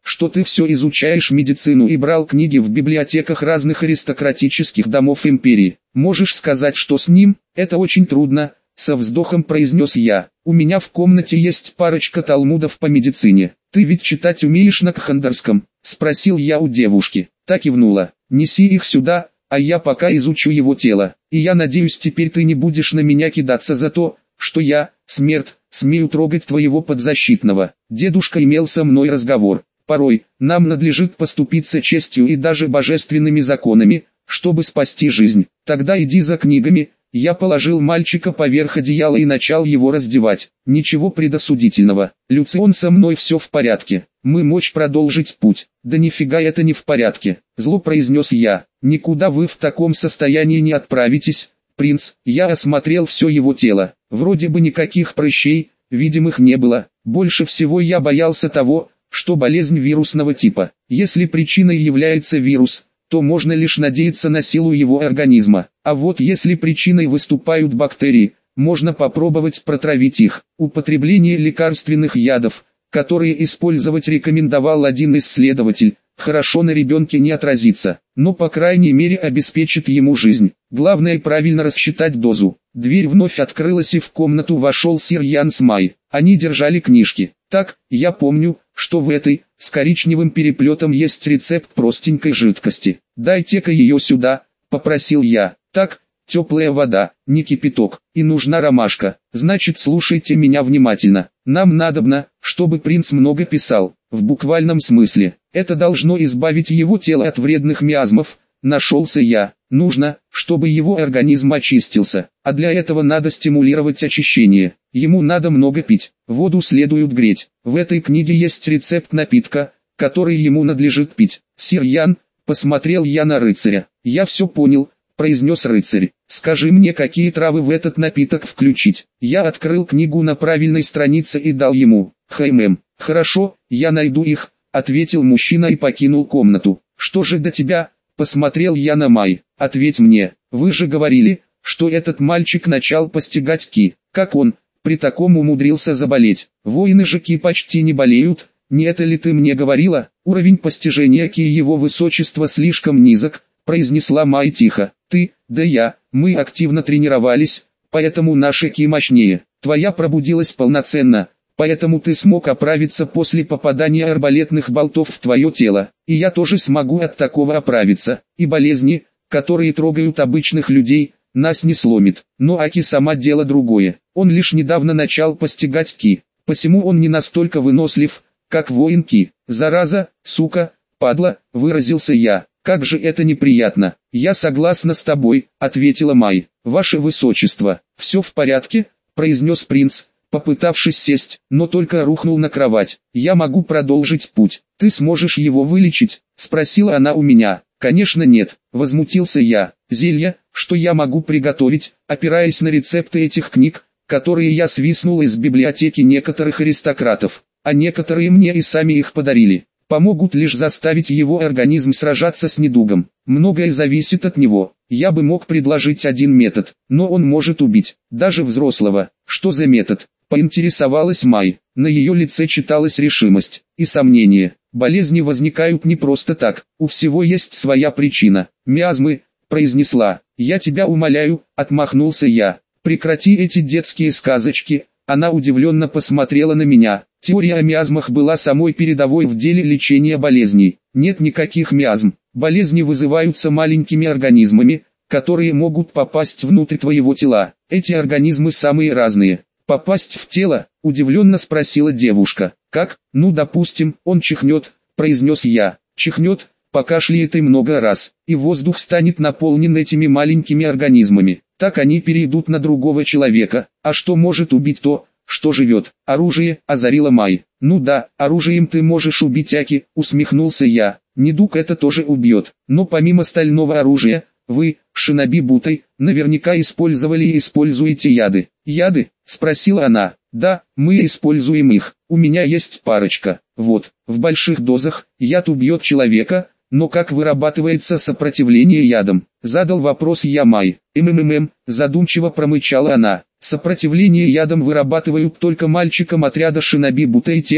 что ты все изучаешь медицину и брал книги в библиотеках разных аристократических домов империи. Можешь сказать, что с ним? Это очень трудно, со вздохом произнес я. У меня в комнате есть парочка талмудов по медицине. Ты ведь читать умеешь на кхандарском? Спросил я у девушки. Та кивнула. Неси их сюда, а я пока изучу его тело. И я надеюсь, теперь ты не будешь на меня кидаться за то, что я, смерть, смею трогать твоего подзащитного. Дедушка имел со мной разговор. Порой, нам надлежит поступиться честью и даже божественными законами, чтобы спасти жизнь. Тогда иди за книгами. Я положил мальчика поверх одеяла и начал его раздевать. Ничего предосудительного. Люцион, со мной все в порядке. Мы мочь продолжить путь. Да нифига это не в порядке. Зло произнес я. Никуда вы в таком состоянии не отправитесь, принц. Я осмотрел все его тело. Вроде бы никаких прыщей, видимых не было. Больше всего я боялся того, что болезнь вирусного типа. Если причиной является вирус, то можно лишь надеяться на силу его организма. А вот если причиной выступают бактерии, можно попробовать протравить их. Употребление лекарственных ядов, которые использовать рекомендовал один исследователь, хорошо на ребенке не отразится, но по крайней мере обеспечит ему жизнь. Главное правильно рассчитать дозу. Дверь вновь открылась и в комнату вошел сир Ян с Май. Они держали книжки. Так, я помню, что в этой, с коричневым переплетом есть рецепт простенькой жидкости. Дайте-ка ее сюда, попросил я. Так, теплая вода, не кипяток, и нужна ромашка. Значит, слушайте меня внимательно. Нам надобно, чтобы принц много писал, в буквальном смысле. Это должно избавить его тело от вредных миазмов. Нашелся я. Нужно, чтобы его организм очистился, а для этого надо стимулировать очищение. Ему надо много пить, воду следует греть. В этой книге есть рецепт напитка, который ему надлежит пить. Сир Ян, посмотрел я на рыцаря. Я все понял, произнес рыцарь. Скажи мне, какие травы в этот напиток включить. Я открыл книгу на правильной странице и дал ему. Хаймем. Хорошо, я найду их, ответил мужчина и покинул комнату. Что же до тебя? Посмотрел я на Май. Ответь мне, вы же говорили, что этот мальчик начал постигать ки. Как он, при таком умудрился заболеть? Воины же ки почти не болеют, не это ли ты мне говорила? Уровень постижения ки его высочества слишком низок, произнесла Май тихо. Ты, да я, мы активно тренировались, поэтому наши ки мощнее. Твоя пробудилась полноценно. Поэтому ты смог оправиться после попадания арбалетных болтов в твое тело, и я тоже смогу от такого оправиться, и болезни, которые трогают обычных людей, нас не сломит. Но Аки сама дело другое, он лишь недавно начал постигать ки, посему он не настолько вынослив, как воин ки. Зараза, сука, падла, выразился я, как же это неприятно. Я согласна с тобой, ответила Май. Ваше высочество, все в порядке, произнес принц, попытавшись сесть, но только рухнул на кровать. Я могу продолжить путь. Ты сможешь его вылечить? Спросила она у меня. Конечно нет, возмутился я. Зелья, что я могу приготовить, опираясь на рецепты этих книг, которые я свистнул из библиотеки некоторых аристократов, а некоторые мне и сами их подарили, помогут лишь заставить его организм сражаться с недугом. Многое зависит от него. Я бы мог предложить один метод, но он может убить, даже взрослого. Что за метод? Поинтересовалась Май. На ее лице читалась решимость и сомнение. Болезни возникают не просто так, у всего есть своя причина. Миазмы, произнесла. Я тебя умоляю, отмахнулся я. Прекрати эти детские сказочки. Она удивленно посмотрела на меня. Теория о миазмах была самой передовой в деле лечения болезней. Нет никаких миазм. Болезни вызываются маленькими организмами, которые могут попасть внутрь твоего тела. Эти организмы самые разные. Попасть в тело? Удивленно спросила девушка. Как? Ну допустим, он чихнет, произнес я. Чихнет, покашляет и много раз, и воздух станет наполнен этими маленькими организмами. Так они перейдут на другого человека. А что может убить то, что живет? Оружие, озарила Май. Ну да, оружием ты можешь убить Аки, усмехнулся я. Недуг это тоже убьет. Но помимо стального оружия, вы, шиноби Бутай, наверняка использовали и используете яды. Яды? Спросила она. Да, мы используем их. У меня есть парочка. Вот, в больших дозах, яд убьет человека, но как вырабатывается сопротивление ядам? Задал вопрос я Май. МММ, задумчиво промычала она. Сопротивление ядам вырабатывают только мальчикам отряда шиноби Бутай и тем,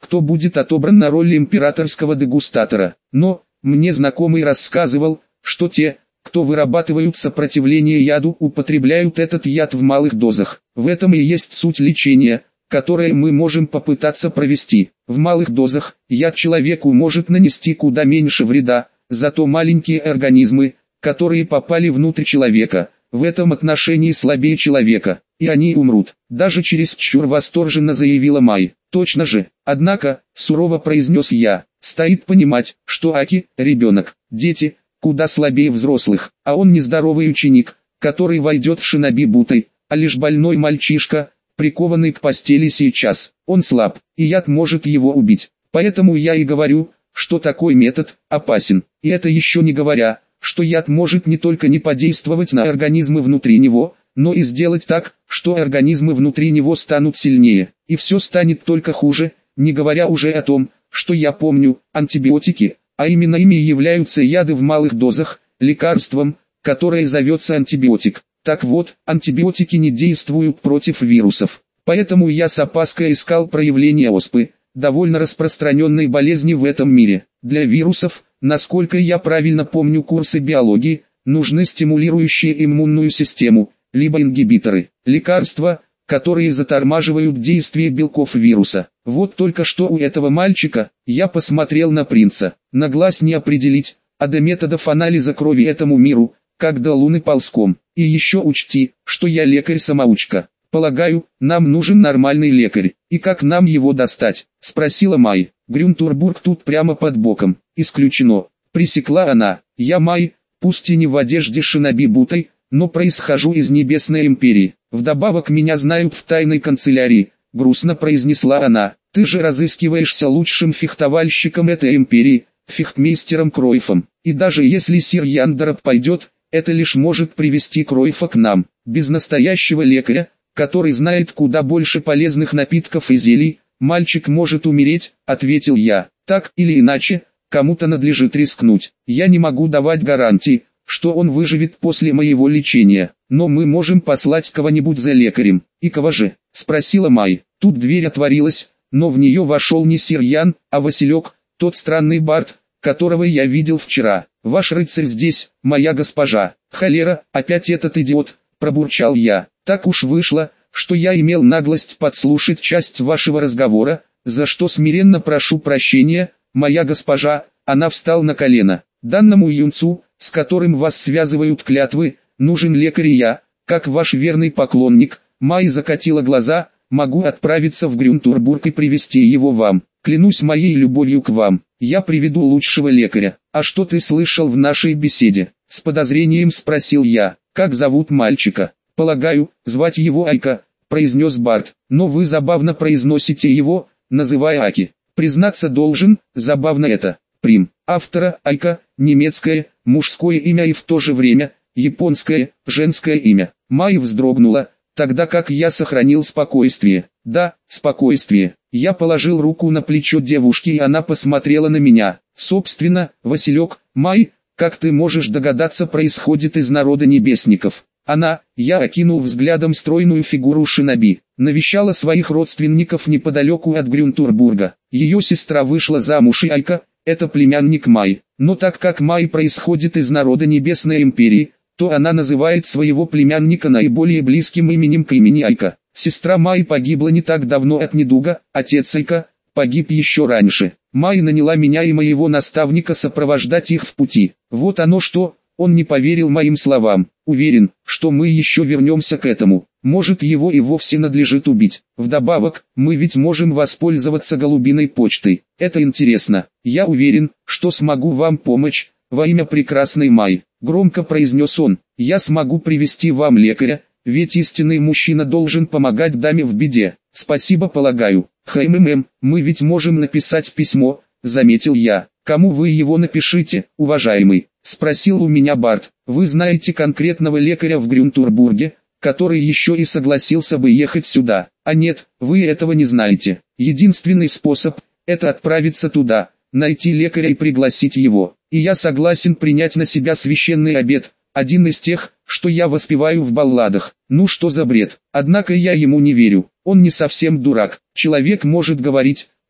кто будет отобран на роль императорского дегустатора. Но, мне знакомый рассказывал, что те, кто вырабатывают сопротивление яду, употребляют этот яд в малых дозах. В этом и есть суть лечения, которое мы можем попытаться провести. В малых дозах яд человеку может нанести куда меньше вреда, зато маленькие организмы, которые попали внутрь человека, в этом отношении слабее человека, и они умрут. Даже чересчур восторженно заявила Май. Точно же. Однако, сурово произнес я, стоит понимать, что Аки – ребенок, дети – куда слабее взрослых, а он нездоровый ученик, который войдет в шиноби бутой, а лишь больной мальчишка, прикованный к постели сейчас. Он слаб, и яд может его убить. Поэтому я и говорю, что такой метод опасен. И это еще не говоря, что яд может не только не подействовать на организмы внутри него, но и сделать так, что организмы внутри него станут сильнее, и все станет только хуже, не говоря уже о том, что я помню, антибиотики, а именно ими являются яды в малых дозах, лекарством, которое зовется антибиотик. Так вот, антибиотики не действуют против вирусов. Поэтому я с опаской искал проявления оспы, довольно распространенной болезни в этом мире. Для вирусов, насколько я правильно помню курсы биологии, нужны стимулирующие иммунную систему, либо ингибиторы, лекарства, которые затормаживают действие белков вируса. Вот только что у этого мальчика, я посмотрел на принца, на глаз не определить, а до методов анализа крови этому миру, как до луны ползком. И еще учти, что я лекарь-самоучка. Полагаю, нам нужен нормальный лекарь. И как нам его достать? Спросила Май. Грюнтурбург тут прямо под боком. Исключено. Пресекла она. Я Май, пусть и не в одежде шиноби бутой, но происхожу из Небесной Империи. Вдобавок меня знают в тайной канцелярии, грустно произнесла она. Ты же разыскиваешься лучшим фехтовальщиком этой империи, фехтмейстером Кройфом. И даже если сир Яндероб пойдет, это лишь может привести Кройфа к нам. Без настоящего лекаря, который знает куда больше полезных напитков и зелий, мальчик может умереть, ответил я. Так или иначе, кому-то надлежит рискнуть. Я не могу давать гарантии, что он выживет после моего лечения, но мы можем послать кого-нибудь за лекарем. И кого же? Спросила Май. Тут дверь отворилась, но в нее вошел не сир Ян, а Василек, тот странный бард, которого я видел вчера. Ваш рыцарь здесь, моя госпожа. Холера, опять этот идиот, пробурчал я. Так уж вышло, что я имел наглость подслушать часть вашего разговора, за что смиренно прошу прощения, моя госпожа. Она встал на колено. Данному юнцу, с которым вас связывают клятвы, нужен лекарь, и я, как ваш верный поклонник, Май закатила глаза, могу отправиться в Грюнтурбург и привести его вам. Клянусь моей любовью к вам, я приведу лучшего лекаря. А что ты слышал в нашей беседе? С подозрением спросил я. Как зовут мальчика? Полагаю, звать его Айка, произнес Барт. Но вы забавно произносите его, называя Аки. Признаться должен, забавно это. Прим. Автора Айка, немецкое, мужское имя и в то же время, японское, женское имя. Май вздрогнула, тогда как я сохранил спокойствие. Да, спокойствие. Я положил руку на плечо девушки, и она посмотрела на меня. Собственно, Василек, Май, как ты можешь догадаться, происходит из народа небесников. Она, я окинул взглядом стройную фигуру шиноби, навещала своих родственников неподалеку от Грюнтурбурга. Ее сестра вышла замуж, и Айка, это племянник Май. Но так как Май происходит из народа Небесной Империи, то она называет своего племянника наиболее близким именем к имени Айка. Сестра Май погибла не так давно от недуга, отец Айка погиб еще раньше. Май наняла меня и моего наставника сопровождать их в пути. Вот оно что, он не поверил моим словам. Уверен, что мы еще вернемся к этому. Может, его и вовсе надлежит убить. Вдобавок, мы ведь можем воспользоваться голубиной почтой. Это интересно. Я уверен, что смогу вам помочь, во имя прекрасной Май. Громко произнес он. Я смогу привести вам лекаря, ведь истинный мужчина должен помогать даме в беде. Спасибо, полагаю. Хм, мы ведь можем написать письмо, заметил я. Кому вы его напишите, уважаемый? Спросил у меня Барт. Вы знаете конкретного лекаря в Грюнтурбурге, который еще и согласился бы ехать сюда? А нет, вы этого не знаете. Единственный способ – это отправиться туда, найти лекаря и пригласить его. И я согласен принять на себя священный обет, один из тех, что я воспеваю в балладах. Ну что за бред? Однако я ему не верю. Он не совсем дурак. Человек может говорить,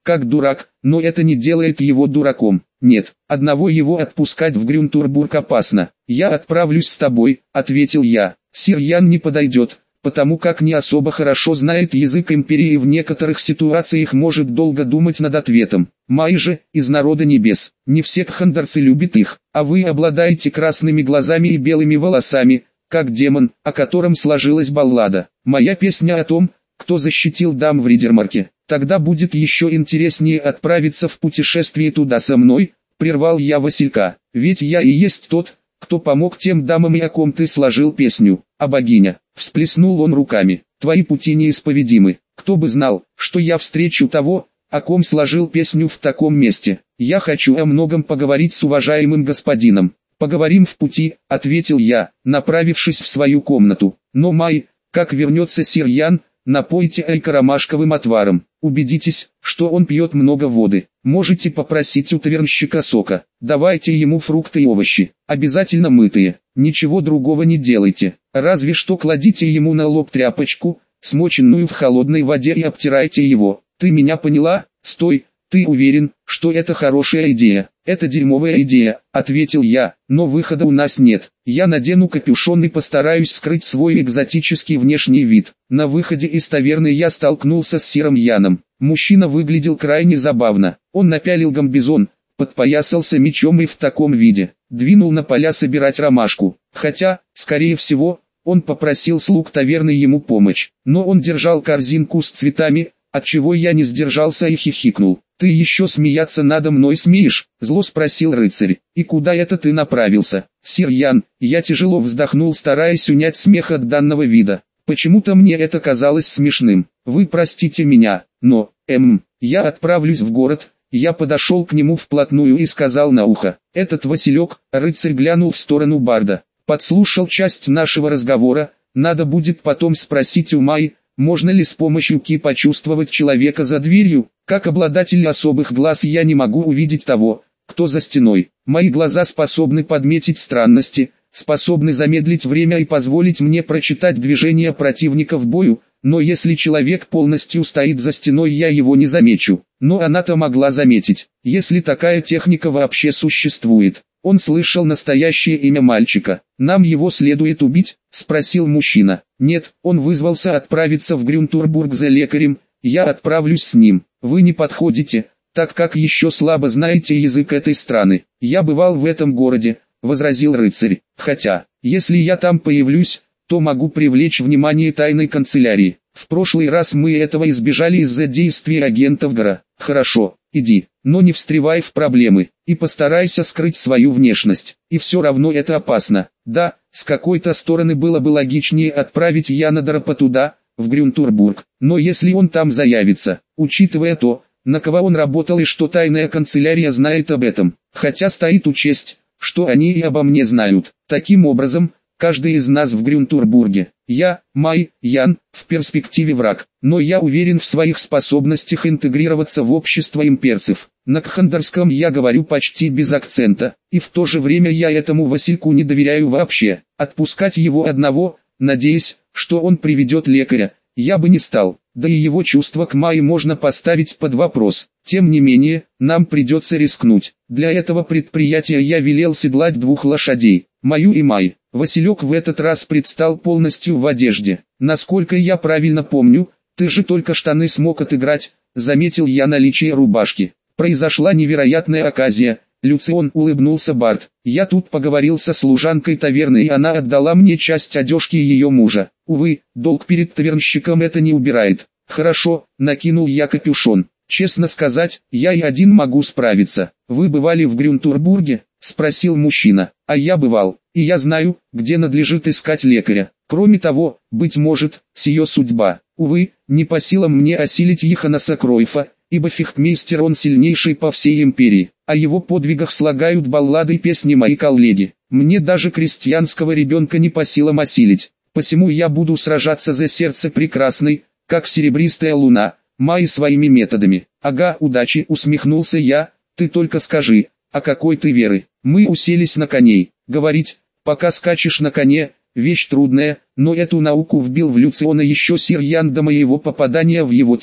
как дурак, но это не делает его дураком. Нет, одного его отпускать в Грюнтурбург опасно. Я отправлюсь с тобой, ответил я. Сир Ян не подойдет, потому как не особо хорошо знает язык империи и в некоторых ситуациях может долго думать над ответом. Май же, из народа небес, не все кхандерцы любят их, а вы обладаете красными глазами и белыми волосами, как демон, о котором сложилась баллада. Моя песня о том, кто защитил дам в Ридермарке. Тогда будет еще интереснее отправиться в путешествие туда со мной, прервал я Василька, ведь я и есть тот, кто помог тем дамам и о ком ты сложил песню. А богиня, всплеснул он руками, твои пути неисповедимы, кто бы знал, что я встречу того, о ком сложил песню в таком месте. Я хочу о многом поговорить с уважаемым господином. Поговорим в пути, ответил я, направившись в свою комнату. Но Май, как вернется сир Ян, напойте Элька ромашковым отваром. Убедитесь, что он пьет много воды. Можете попросить у тавернщика сока. Давайте ему фрукты и овощи, обязательно мытые. Ничего другого не делайте. Разве что кладите ему на лоб тряпочку, смоченную в холодной воде, и обтирайте его. Ты меня поняла? Стой, ты уверен, что это хорошая идея? Это дерьмовая идея, ответил я, но выхода у нас нет. Я надену капюшон и постараюсь скрыть свой экзотический внешний вид. На выходе из таверны я столкнулся с сиром Яном. Мужчина выглядел крайне забавно. Он напялил гамбизон, подпоясался мечом и в таком виде двинул на поля собирать ромашку. Хотя, скорее всего, он попросил слуг таверны ему помочь. Но он держал корзинку с цветами, отчего я не сдержался и хихикнул. «Ты еще смеяться надо мной смеешь?» — зло спросил рыцарь. «И куда это ты направился?» «Сир Ян», я тяжело вздохнул, стараясь унять смех от данного вида. Почему-то мне это казалось смешным. «Вы простите меня, но, эм, я отправлюсь в город». Я подошел к нему вплотную и сказал на ухо: «Этот Василек», рыцарь глянул в сторону барда, подслушал часть нашего разговора, надо будет потом спросить у Майи, можно ли с помощью ки почувствовать человека за дверью. Как обладатель особых глаз я не могу увидеть того, кто за стеной. Мои глаза способны подметить странности, способны замедлить время и позволить мне прочитать движения противника в бою, но если человек полностью стоит за стеной, я его не замечу. Но она-то могла заметить, если такая техника вообще существует. Он слышал настоящее имя мальчика. «Нам его следует убить?» — спросил мужчина. «Нет, он вызвался отправиться в Грюнтурбург за лекарем, я отправлюсь с ним. Вы не подходите, так как еще слабо знаете язык этой страны». «Я бывал в этом городе», — возразил рыцарь. «Хотя, если я там появлюсь, то могу привлечь внимание тайной канцелярии. В прошлый раз мы этого избежали из-за действий агентов ГРА. Хорошо, иди, но не встревай в проблемы, и постарайся скрыть свою внешность. И все равно это опасно. Да, с какой-то стороны было бы логичнее отправить Янадорапа туда, в Грюнтурбург, но если он там заявится, учитывая то, на кого он работал и что тайная канцелярия знает об этом, хотя стоит учесть, что они и обо мне знают. Таким образом, каждый из нас в Грюнтурбурге, я, Май, Ян, в перспективе враг, но я уверен в своих способностях интегрироваться в общество имперцев. На кхандерском я говорю почти без акцента, и в то же время я этому Васильку не доверяю вообще. Отпускать его одного, надеясь, что он приведет лекаря, я бы не стал, да и его чувства к Майе можно поставить под вопрос. Тем не менее, нам придется рискнуть. Для этого предприятия я велел седлать двух лошадей, Маю и Май. Василек в этот раз предстал полностью в одежде. «Насколько я правильно помню, ты же только штаны смог отыграть», — заметил я наличие рубашки. Произошла невероятная оказия. Люцион, улыбнулся Барт. «Я тут поговорил со служанкой таверны, и она отдала мне часть одежки ее мужа. Увы, долг перед тавернщиком это не убирает». «Хорошо», — накинул я капюшон. «Честно сказать, я и один могу справиться». «Вы бывали в Грюнтурбурге?» — спросил мужчина. «А я бывал, и я знаю, где надлежит искать лекаря. Кроме того, быть может, сие судьба. Увы, не по силам мне осилить Йоханнеса Кройфа, ибо фехтмейстер он сильнейший по всей империи. О его подвигах слагают баллады и песни мои коллеги. Мне даже крестьянского ребенка не по силам осилить. Посему я буду сражаться за сердце прекрасной, как серебристая луна, Майи своими методами». «Ага, удачи», — усмехнулся я. «Ты только скажи, а какой ты веры?» Мы уселись на коней. Говорить, пока скачешь на коне, вещь трудная, но эту науку вбил в Люциона еще сир Ян до моего попадания в его тело.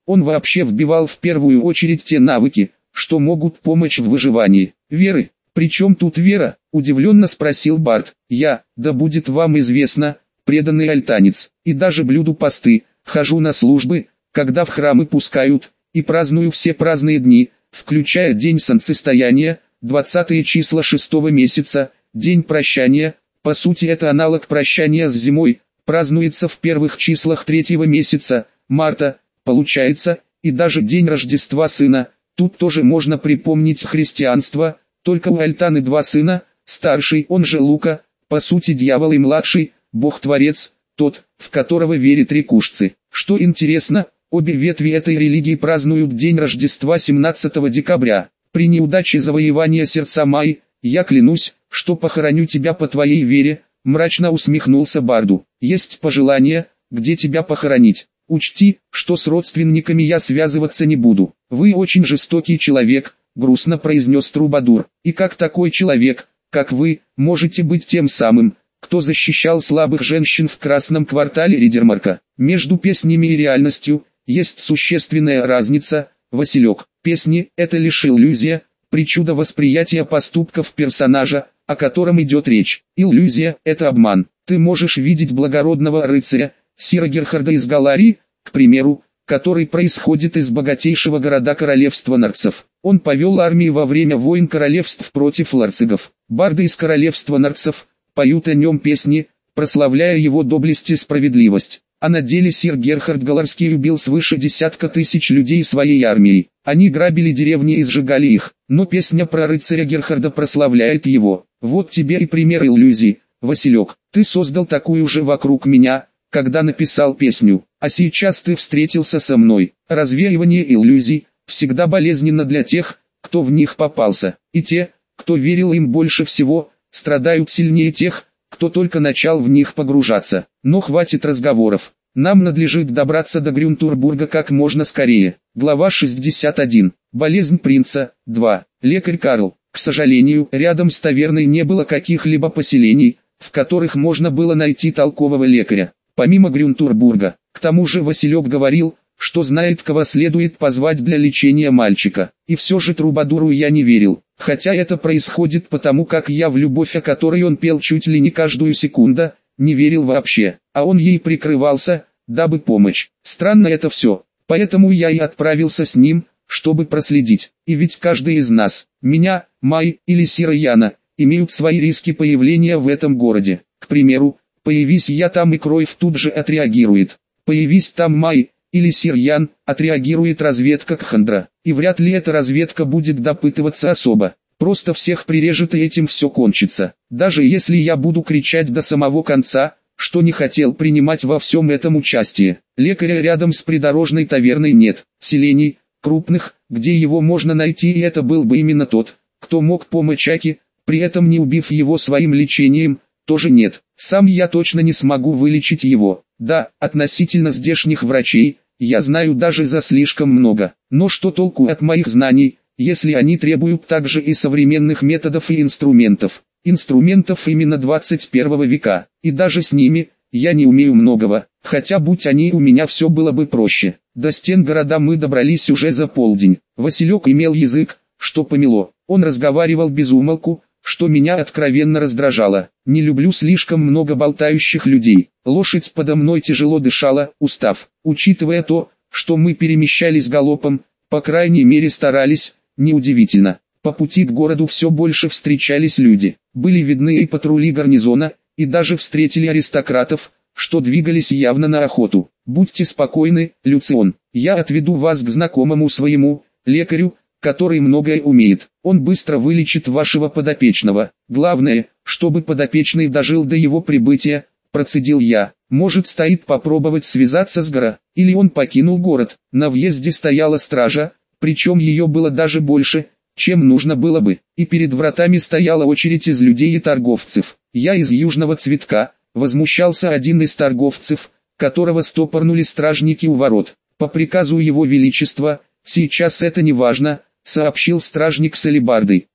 Он вообще вбивал в первую очередь те навыки, что могут помочь в выживании. Веры. «Причем тут вера?» – удивленно спросил Барт. «Я, да будет вам известно, преданный альтанец, и даже блюду посты, хожу на службы, когда в храмы пускают, и праздную все праздные дни, включая день солнцестояния, двадцатые числа шестого месяца, день прощания, по сути это аналог прощания с зимой, празднуется в первых числах третьего месяца, марта, получается, и даже день Рождества сына, тут тоже можно припомнить христианство, только у Альтаны два сына, старший, он же Лука, по сути дьявол, и младший, Бог-творец, тот, в которого верят рикушцы. Что интересно, обе ветви этой религии празднуют день Рождества семнадцатого декабря. При неудаче завоевания сердца Майи, я клянусь, что похороню тебя по твоей вере, мрачно усмехнулся Барду. Есть пожелание, где тебя похоронить? Учти, что с родственниками я связываться не буду. Вы очень жестокий человек, грустно произнес Трубадур. И как такой человек, как вы, можете быть тем самым, кто защищал слабых женщин в красном квартале Ридермарка? Между песнями и реальностью есть существенная разница, Василек. Песни – это лишь иллюзия, причуда восприятия поступков персонажа, о котором идет речь. Иллюзия – это обман. Ты можешь видеть благородного рыцаря, сира Герхарда из Галарии, к примеру, который происходит из богатейшего города королевства нарцев. Он повел армии во время войн королевств против ларцигов. Барды из королевства нарцев поют о нем песни, прославляя его доблесть и справедливость. А на деле сир Герхард Галарский убил свыше десятка тысяч людей своей армией. Они грабили деревни и сжигали их, но песня про рыцаря Герхарда прославляет его. Вот тебе и пример иллюзий, Василек. Ты создал такую же вокруг меня, когда написал песню, а сейчас ты встретился со мной. Развеивание иллюзий всегда болезненно для тех, кто в них попался, и те, кто верил им больше всего, страдают сильнее тех, кто только начал в них погружаться. Но хватит разговоров. Нам надлежит добраться до Грюнтурбурга как можно скорее. Глава шестьдесят один. Болезнь принца. два. Лекарь Карл. К сожалению, рядом с таверной не было каких-либо поселений, в которых можно было найти толкового лекаря, помимо Грюнтурбурга. К тому же Василек говорил, что знает, кого следует позвать для лечения мальчика. И все же Трубадуру я не верил. Хотя это происходит потому, как я в любовь, о которой он пел чуть ли не каждую секунду, не верил вообще. А он ей прикрывался, дабы помочь. Странно это все. Поэтому я и отправился с ним, чтобы проследить. И ведь каждый из нас, меня, Май или Сира Яна, имеют свои риски появления в этом городе. К примеру, появись я там, и Кройв тут же отреагирует. Появись там Май или Сир Ян, отреагирует разведка Кхандра. И вряд ли эта разведка будет допытываться особо. Просто всех прирежет, и этим все кончится. Даже если я буду кричать до самого конца, что не хотел принимать во всем этом участие. Лекаря рядом с придорожной таверной нет. Селений, крупных, где его можно найти, и это был бы именно тот, кто мог помочь Аки, при этом не убив его своим лечением, тоже нет. Сам я точно не смогу вылечить его. Да, относительно здешних врачей, я знаю даже за слишком много. Но что толку от моих знаний, если они требуют также и современных методов и инструментов? Инструментов именно двадцать первого века, и даже с ними, я не умею многого, хотя будь они у меня, все было бы проще. До стен города мы добрались уже за полдень. Василек имел язык, что помело. Он разговаривал без умолку, что меня откровенно раздражало. Не люблю слишком много болтающих людей. Лошадь подо мной тяжело дышала, устав. Учитывая то, что мы перемещались галопом, по крайней мере старались, неудивительно. По пути к городу все больше встречались люди. Были видны и патрули гарнизона, и даже встретили аристократов, что двигались явно на охоту. Будьте спокойны, Люцион. Я отведу вас к знакомому своему, лекарю, который многое умеет. Он быстро вылечит вашего подопечного. Главное, чтобы подопечный дожил до его прибытия, процедил я. Может, стоит попробовать связаться с Гора, или он покинул город. На въезде стояла стража, причем ее было даже больше, чем нужно было бы. И перед вратами стояла очередь из людей и торговцев. Я из Южного Цветка, возмущался один из торговцев, которого стопорнули стражники у ворот. По приказу его величества, сейчас это не важно, сообщил стражник с алебардой.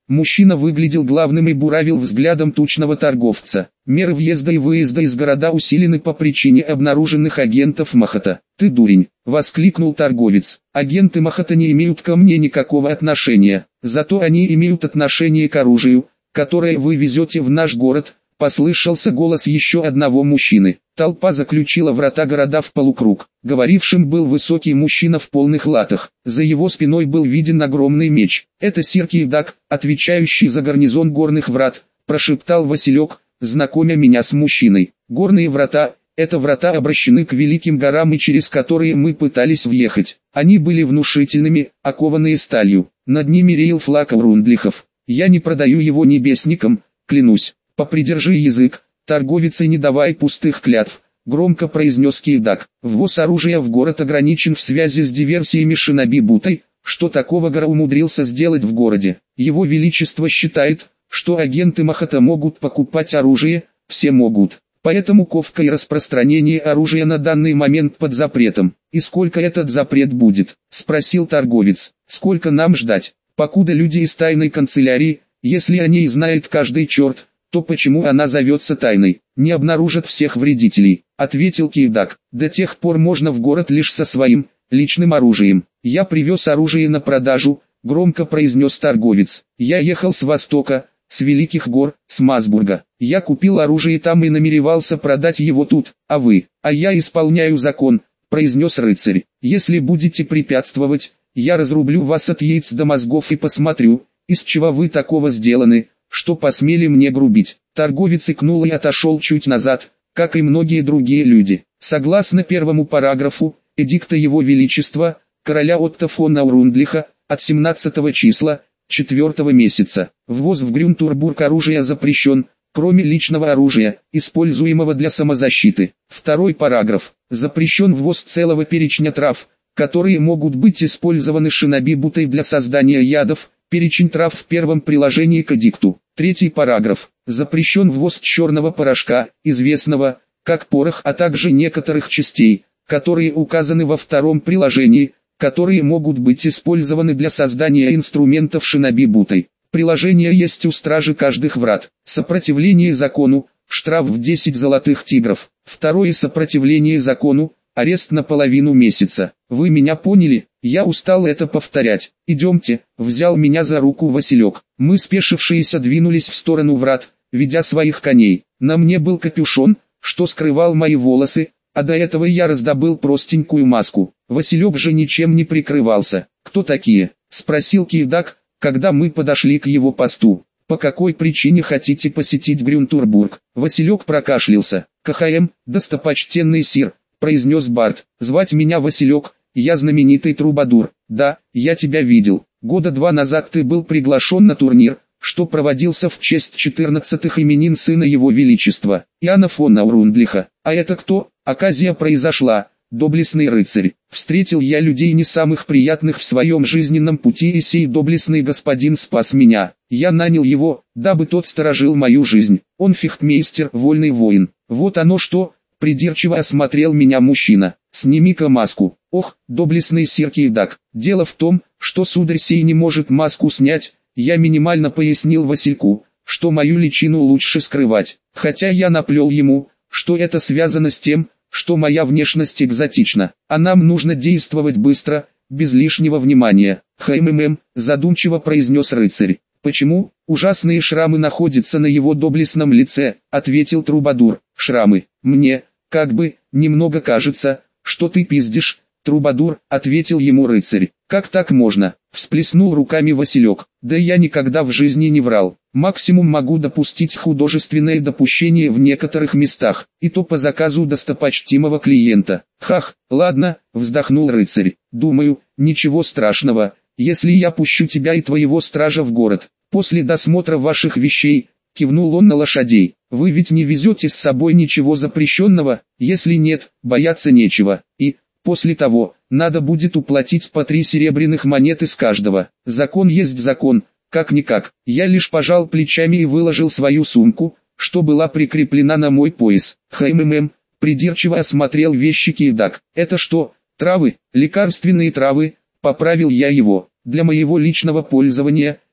Мужчина выглядел главным и буравил взглядом тучного торговца. Меры въезда и выезда из города усилены по причине обнаруженных агентов Махата. «Ты дурень!» — воскликнул торговец. «Агенты Махата не имеют ко мне никакого отношения. Зато они имеют отношение к оружию, которое вы везете в наш город», — послышался голос еще одного мужчины. Толпа заключила врата города в полукруг. Говорившим был высокий мужчина в полных латах. За его спиной был виден огромный меч. «Это сир Киевдак, отвечающий за гарнизон горных врат», — прошептал Василек, знакомя меня с мужчиной. «Горные врата — это врата обращены к великим горам и через которые мы пытались въехать. Они были внушительными, окованные сталью. Над ними реял флаг Рундлихов. Я не продаю его небесникам, клянусь». «Попридержи язык, торговец, и не давай пустых клятв», — громко произнес Киевдак. «Ввоз оружия в город ограничен в связи с диверсиями Шиноби Бутай. Что такого Гора умудрился сделать в городе? Его Величество считает, что агенты Махата могут покупать оружие, все могут. Поэтому ковка и распространение оружия на данный момент под запретом». «И сколько этот запрет будет?» — спросил торговец. «Сколько нам ждать? Покуда люди из тайной канцелярии, если о ней знает каждый черт, то почему она зовется тайной, не обнаружат всех вредителей», — ответил Киевдак. «До тех пор можно в город лишь со своим, личным оружием. Я привез оружие на продажу», — громко произнес торговец. «Я ехал с востока, с Великих гор, с Масбурга. Я купил оружие там и намеревался продать его тут, а вы?» «А я исполняю закон», — произнес рыцарь. «Если будете препятствовать, я разрублю вас от яиц до мозгов и посмотрю, из чего вы такого сделаны, что посмели мне грубить». Торговец икнул и отошел чуть назад, как и многие другие люди. Согласно первому параграфу эдикта Его Величества, короля Отто фон Аурундлиха, от семнадцатого числа, четвертого месяца, ввоз в Грюнтурбург оружия запрещен, кроме личного оружия, используемого для самозащиты. Второй параграф. Запрещен ввоз целого перечня трав, которые могут быть использованы Шиноби Бутай для создания ядов. Перечень трав в первом приложении к эдикту. Третий параграф. Запрещен ввоз черного порошка, известного как порох, а также некоторых частей, которые указаны во втором приложении, которые могут быть использованы для создания инструментов Шиноби Бутай. Приложение есть у стражи каждых врат. Сопротивление закону, штраф в десять золотых тигров. Второе сопротивление закону, арест на половину месяца. Вы меня поняли? Я устал это повторять. «Идемте», — взял меня за руку Василек. Мы спешившиеся двинулись в сторону врат, ведя своих коней. На мне был капюшон, что скрывал мои волосы, а до этого я раздобыл простенькую маску. Василек же ничем не прикрывался. «Кто такие?» — спросил Киевдак, когда мы подошли к его посту. «По какой причине хотите посетить Грюнтурбург?» Василек прокашлялся. «КХМ, достопочтенный сир», — произнес Барт. «Звать меня Василек, я знаменитый трубадур». «Да, я тебя видел. Года два назад ты был приглашен на турнир, что проводился в честь четырнадцатых именин сына Его Величества, Иоанна фон Аурундлиха. А это кто?» «Оказия произошла, доблестный рыцарь. Встретил я людей не самых приятных в своем жизненном пути, и сей доблестный господин спас меня. Я нанял его, дабы тот сторожил мою жизнь. Он фехтмейстер, вольный воин. Вот оно что!» Придирчиво осмотрел меня мужчина. «Сними-ка маску». «Ох, доблестный сир Киевдак, дело в том, что сударь сей не может маску снять». Я минимально пояснил Васильку, что мою личину лучше скрывать, хотя я наплел ему, что это связано с тем, что моя внешность экзотична, а нам нужно действовать быстро, без лишнего внимания. «Хмм», задумчиво произнес рыцарь. «Почему? Ужасные шрамы находятся на его доблестном лице», ответил трубадур. «Шрамы? Мне, как бы, немного кажется, что ты пиздишь, трубадур», ответил ему рыцарь. «Как так можно?» Всплеснул руками Василек. «Да я никогда в жизни не врал. Максимум могу допустить художественное допущение в некоторых местах, и то по заказу достопочтимого клиента». «Хах, ладно», вздохнул рыцарь. «Думаю, ничего страшного, если я пущу тебя и твоего стража в город. После досмотра ваших вещей», кивнул он на лошадей. «Вы ведь не везете с собой ничего запрещенного? Если нет, бояться нечего. И, после того, надо будет уплатить по три серебряных монеты с каждого. Закон есть закон, как-никак». Я лишь пожал плечами и выложил свою сумку, что была прикреплена на мой пояс. «Хмм», придирчиво осмотрел вещи Киевдак. «Это что, травы?» «Лекарственные травы», поправил я его. «Для моего личного пользования,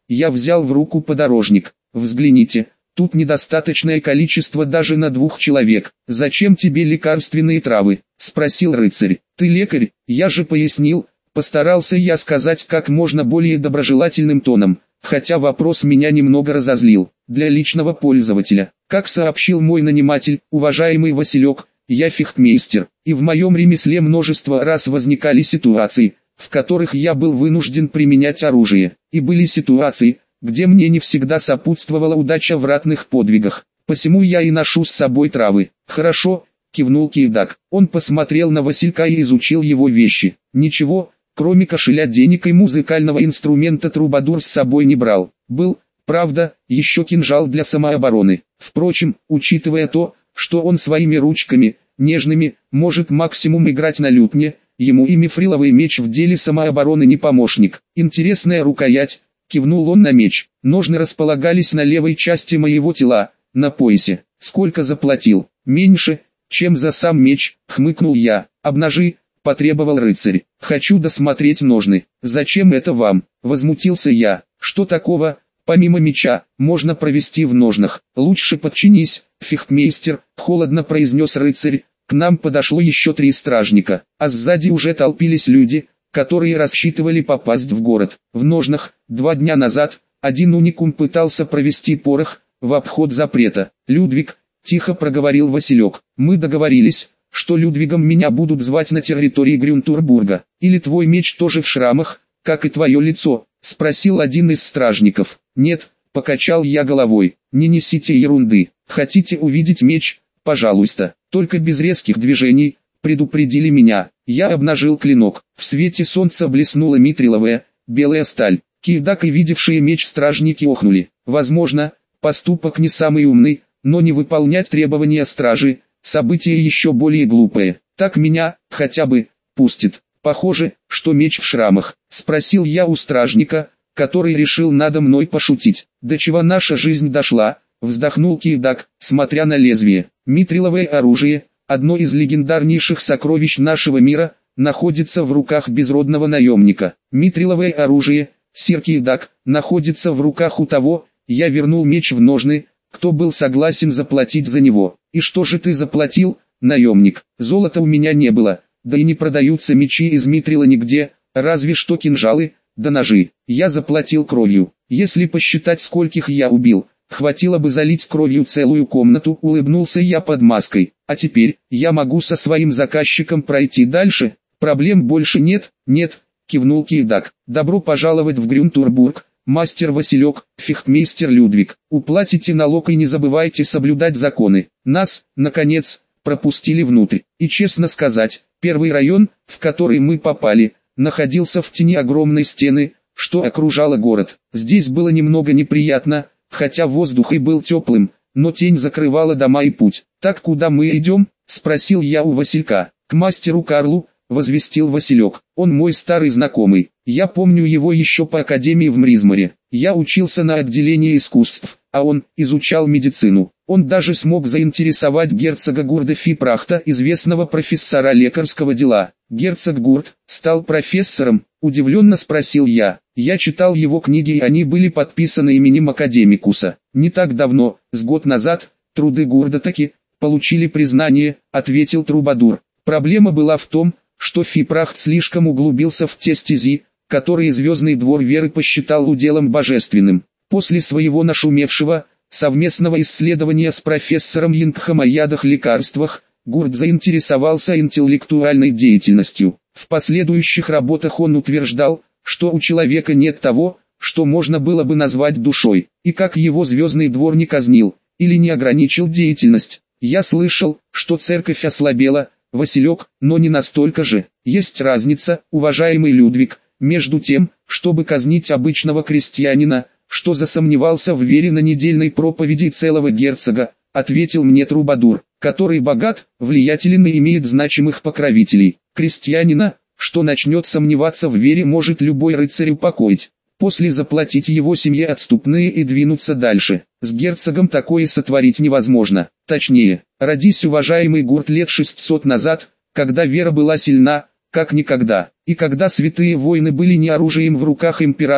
Я взял в руку подорожник. Взгляните, тут недостаточное количество даже на двух человек. Зачем тебе лекарственные травы? Спросил рыцарь. Ты лекарь? Я же пояснил. Постарался я сказать как можно более доброжелательным тоном, хотя вопрос меня немного разозлил. Для личного пользователя, как сообщил мой наниматель, уважаемый Василек, я фехтмейстер, и в моем ремесле множество раз возникали ситуации, в которых я был вынужден применять оружие, и были ситуации, где мне не всегда сопутствовала удача в ратных подвигах, посему я и ношу с собой травы. Хорошо, кивнул Кейдак. Он посмотрел на Василька и изучил его вещи. Ничего, кроме кошеля денег и музыкального инструмента Трубадур с собой не брал. Был, правда, еще кинжал для самообороны. Впрочем, учитывая то, что он своими ручками, нежными, может максимум играть на лютне, ему и мифриловый меч в деле самообороны не помощник. Интересная рукоять, кивнул он на меч. Ножны располагались на левой части моего тела, на поясе. Сколько заплатил? Меньше, чем за сам меч, хмыкнул я. Обнажи, потребовал рыцарь. Хочу досмотреть ножны. Зачем это вам? Возмутился я. Что такого, помимо меча, можно провести в ножнах? Лучше подчинись, фехтмейстер, холодно произнес рыцарь. К нам подошло еще три стражника, а сзади уже толпились люди, которые рассчитывали попасть в город. В ножнах, два дня назад, один уникум пытался провести порох, в обход запрета. Людвиг, тихо проговорил Василек, мы договорились, что Людвигом меня будут звать на территории Грюнтурбурга. Или твой меч тоже в шрамах, как и твое лицо? Спросил один из стражников. Нет, покачал я головой, не несите ерунды. Хотите увидеть меч? Пожалуйста, только без резких движений, предупредили меня. Я обнажил клинок. В свете солнца блеснула митриловая, белая сталь. Кейдак и видевшие меч стражники охнули. Возможно, поступок не самый умный, но не выполнять требования стражи, событие еще более глупое. Так меня, хотя бы, пустит. Похоже, что меч в шрамах. Спросил я у стражника, который решил надо мной пошутить. До чего наша жизнь дошла? Вздохнул Кейдак, смотря на лезвие. Митриловое оружие, одно из легендарнейших сокровищ нашего мира, находится в руках безродного наемника. Митриловое оружие, сир Кейдак, находится в руках у того, я вернул меч в ножны, кто был согласен заплатить за него. И что же ты заплатил, наемник? Золота у меня не было, да и не продаются мечи из митрила нигде, разве что кинжалы, да ножи. Я заплатил кровью. Если посчитать скольких я убил, хватило бы залить кровью целую комнату, улыбнулся я под маской. А теперь, я могу со своим заказчиком пройти дальше? Проблем больше нет? Нет, кивнул Кейдак. Добро пожаловать в Грюнтурбург, мастер Василек, фехтмейстер Людвиг. Уплатите налог и не забывайте соблюдать законы. Нас, наконец, пропустили внутрь. И честно сказать, первый район, в который мы попали, находился в тени огромной стены, что окружало город. Здесь было немного неприятно, хотя воздух и был теплым, но тень закрывала дома и путь. «Так куда мы идем?» – спросил я у Василька. «К мастеру Карлу», – возвестил Василек. «Он мой старый знакомый. Я помню его еще по академии в Мризморе. Я учился на отделении искусств, а он изучал медицину. Он даже смог заинтересовать герцога Гурда Фипрахта, известного профессора лекарского дела». «Герцог Гурд стал профессором?» – удивленно спросил я. «Я читал его книги, и они были подписаны именем академикуса. Не так давно, с год назад, труды Гурда таки получили признание», – ответил Трубадур. «Проблема была в том, что Фипрахт слишком углубился в те стези, которые Звездный двор веры посчитал уделом божественным. После своего нашумевшего, совместного исследования с профессором Янгхом о ядах-лекарствах, Гурд заинтересовался интеллектуальной деятельностью. В последующих работах он утверждал, что у человека нет того, что можно было бы назвать душой, и как его Звездный двор не казнил, или не ограничил деятельность. Я слышал, что церковь ослабела, Василек, но не настолько же. Есть разница, уважаемый Людвиг, между тем, чтобы казнить обычного крестьянина, что засомневался в вере на недельной проповеди целого герцога, ответил мне Трубадур, который богат, влиятелен и имеет значимых покровителей. Крестьянина, что начнет сомневаться в вере, может любой рыцарь упокоить, после заплатить его семье отступные и двинуться дальше. С герцогом такое сотворить невозможно. Точнее, родись уважаемый Гурд лет шестьсот назад, когда вера была сильна, как никогда, и когда святые войны были не оружием в руках императора,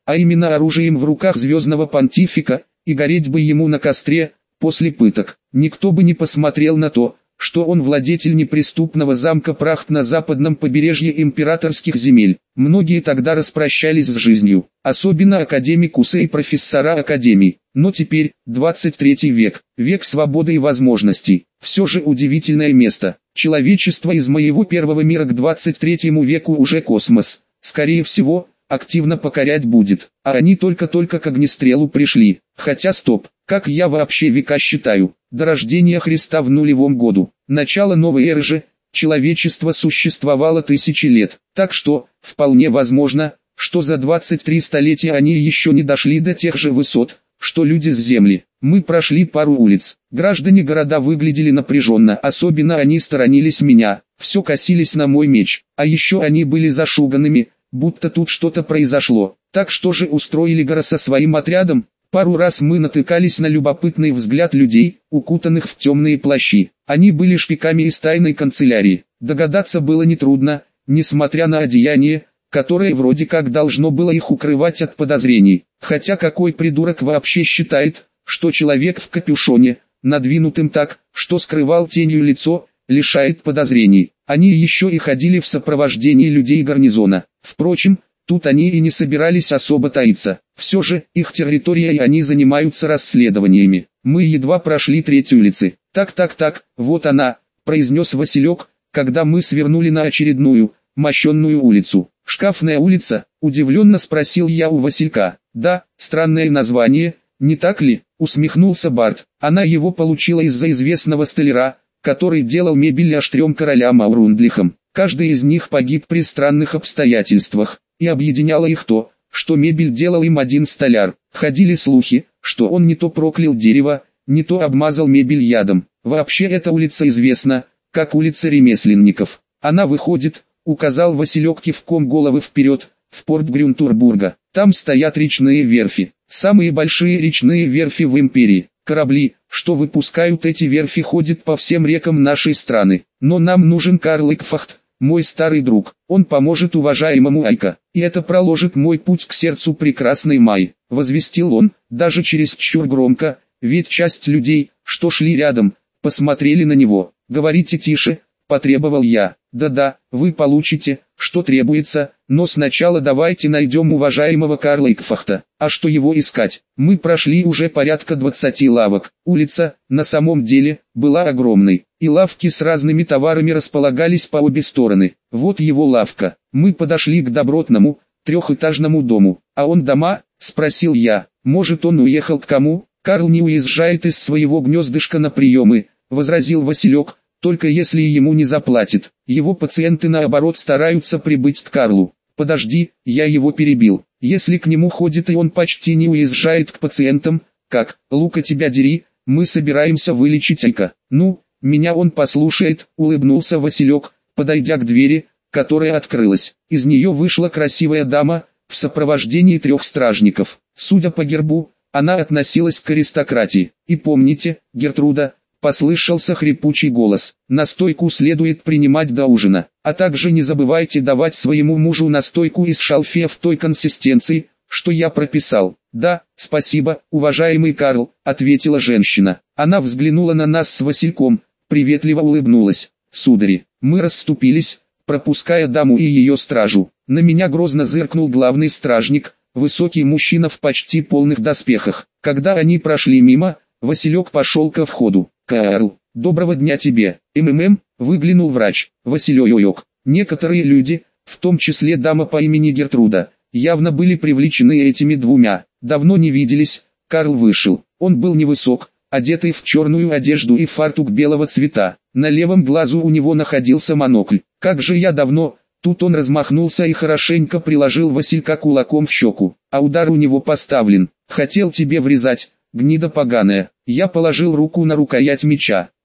а именно оружием в руках звездного понтифика, и гореть бы ему на костре, после пыток. Никто бы не посмотрел на то, что он владетель неприступного замка Прахт на западном побережье императорских земель. Многие тогда распрощались с жизнью, особенно академикусы и профессора академий. Но теперь, двадцать третий век, век свободы и возможностей, все же удивительное место. Человечество из моего первого мира к двадцать третьему веку уже космос, скорее всего, активно покорять будет, а они только-только к огнестрелу пришли. Хотя стоп, как я вообще века считаю? До рождения Христа в нулевом году, начало новой эры же, человечество существовало тысячи лет, так что, вполне возможно, что за двадцать три столетия они еще не дошли до тех же высот, что люди с земли. Мы прошли пару улиц, граждане города выглядели напряженно, особенно они сторонились меня, все косились на мой меч, а еще они были зашуганными, будто тут что-то произошло. Так что же устроили Гора со своим отрядом? Пару раз мы натыкались на любопытный взгляд людей, укутанных в темные плащи. Они были шпиками из тайной канцелярии. Догадаться было нетрудно, несмотря на одеяние, которое вроде как должно было их укрывать от подозрений. Хотя какой придурок вообще считает, что человек в капюшоне, надвинутым так, что скрывал тенью лицо, лишает подозрений. Они еще и ходили в сопровождении людей гарнизона. Впрочем, тут они и не собирались особо таиться. Все же, их территория и они занимаются расследованиями. Мы едва прошли треть улицы. «Так-так-так, вот она», — произнес Василек, когда мы свернули на очередную, мощенную улицу. «Шкафная улица?» — удивленно спросил я у Василька. «Да, странное название, не так ли?» — усмехнулся Барт. «Она его получила из-за известного столяра, который делал мебель аж трем королям Аурундлихам. Каждый из них погиб при странных обстоятельствах, и объединяло их то, что мебель делал им один столяр. Ходили слухи, что он не то проклял дерево, не то обмазал мебель ядом. Вообще эта улица известна, как улица ремесленников. Она выходит, указал Василек кивком головы вперед, в порт Грюнтурбурга. Там стоят речные верфи, самые большие речные верфи в империи. Корабли, что выпускают эти верфи, ходят по всем рекам нашей страны. Но нам нужен Карл Икфахт, мой старый друг. Он поможет уважаемому Айка, и это проложит мой путь к сердцу прекрасной Майи», — возвестил он, даже чересчур громко, ведь часть людей, что шли рядом, посмотрели на него. «Говорите тише», — потребовал я. «Да-да, вы получите, что требуется, но сначала давайте найдем уважаемого Карла Икфахта. А что его искать? Мы прошли уже порядка двадцати лавок. Улица, на самом деле, была огромной, и лавки с разными товарами располагались по обе стороны. Вот его лавка. Мы подошли к добротному, трехэтажному дому. «А он дома?» — спросил я. «Может, он уехал к кому?» «Карл не уезжает из своего гнездышка на приемы», — возразил Василек. «Только если ему не заплатит. Его пациенты наоборот стараются прибыть к Карлу». «Подожди», я его перебил. «Если к нему ходит и он почти не уезжает к пациентам, как, Лука тебя дери, мы собираемся вылечить Айка». «Ну, меня он послушает», — улыбнулся Василек, подойдя к двери, которая открылась. Из нее вышла красивая дама, в сопровождении трех стражников. Судя по гербу, она относилась к аристократии. «И помните, Гертруда», — послышался хрипучий голос, «настойку следует принимать до ужина, а также не забывайте давать своему мужу настойку из шалфея в той консистенции, что я прописал». «Да, спасибо, уважаемый Карл», — ответила женщина. Она взглянула на нас с Васильком, приветливо улыбнулась. «Судари». Мы расступились, пропуская даму и ее стражу. На меня грозно зыркнул главный стражник, высокий мужчина в почти полных доспехах. Когда они прошли мимо, Василек пошел ко входу. «Карл, доброго дня тебе». «МММ», выглянул врач. «Василек». Некоторые люди, в том числе дама по имени Гертруда, явно были привлечены этими двумя. «Давно не виделись». Карл вышел. Он был невысок, одетый в черную одежду и фартук белого цвета. На левом глазу у него находился монокль. «Как же я давно...» Тут он размахнулся и хорошенько приложил Василька кулаком в щеку. «А удар у него поставлен. Хотел тебе врезать, гнида поганая». Я положил руку на рукоять меча.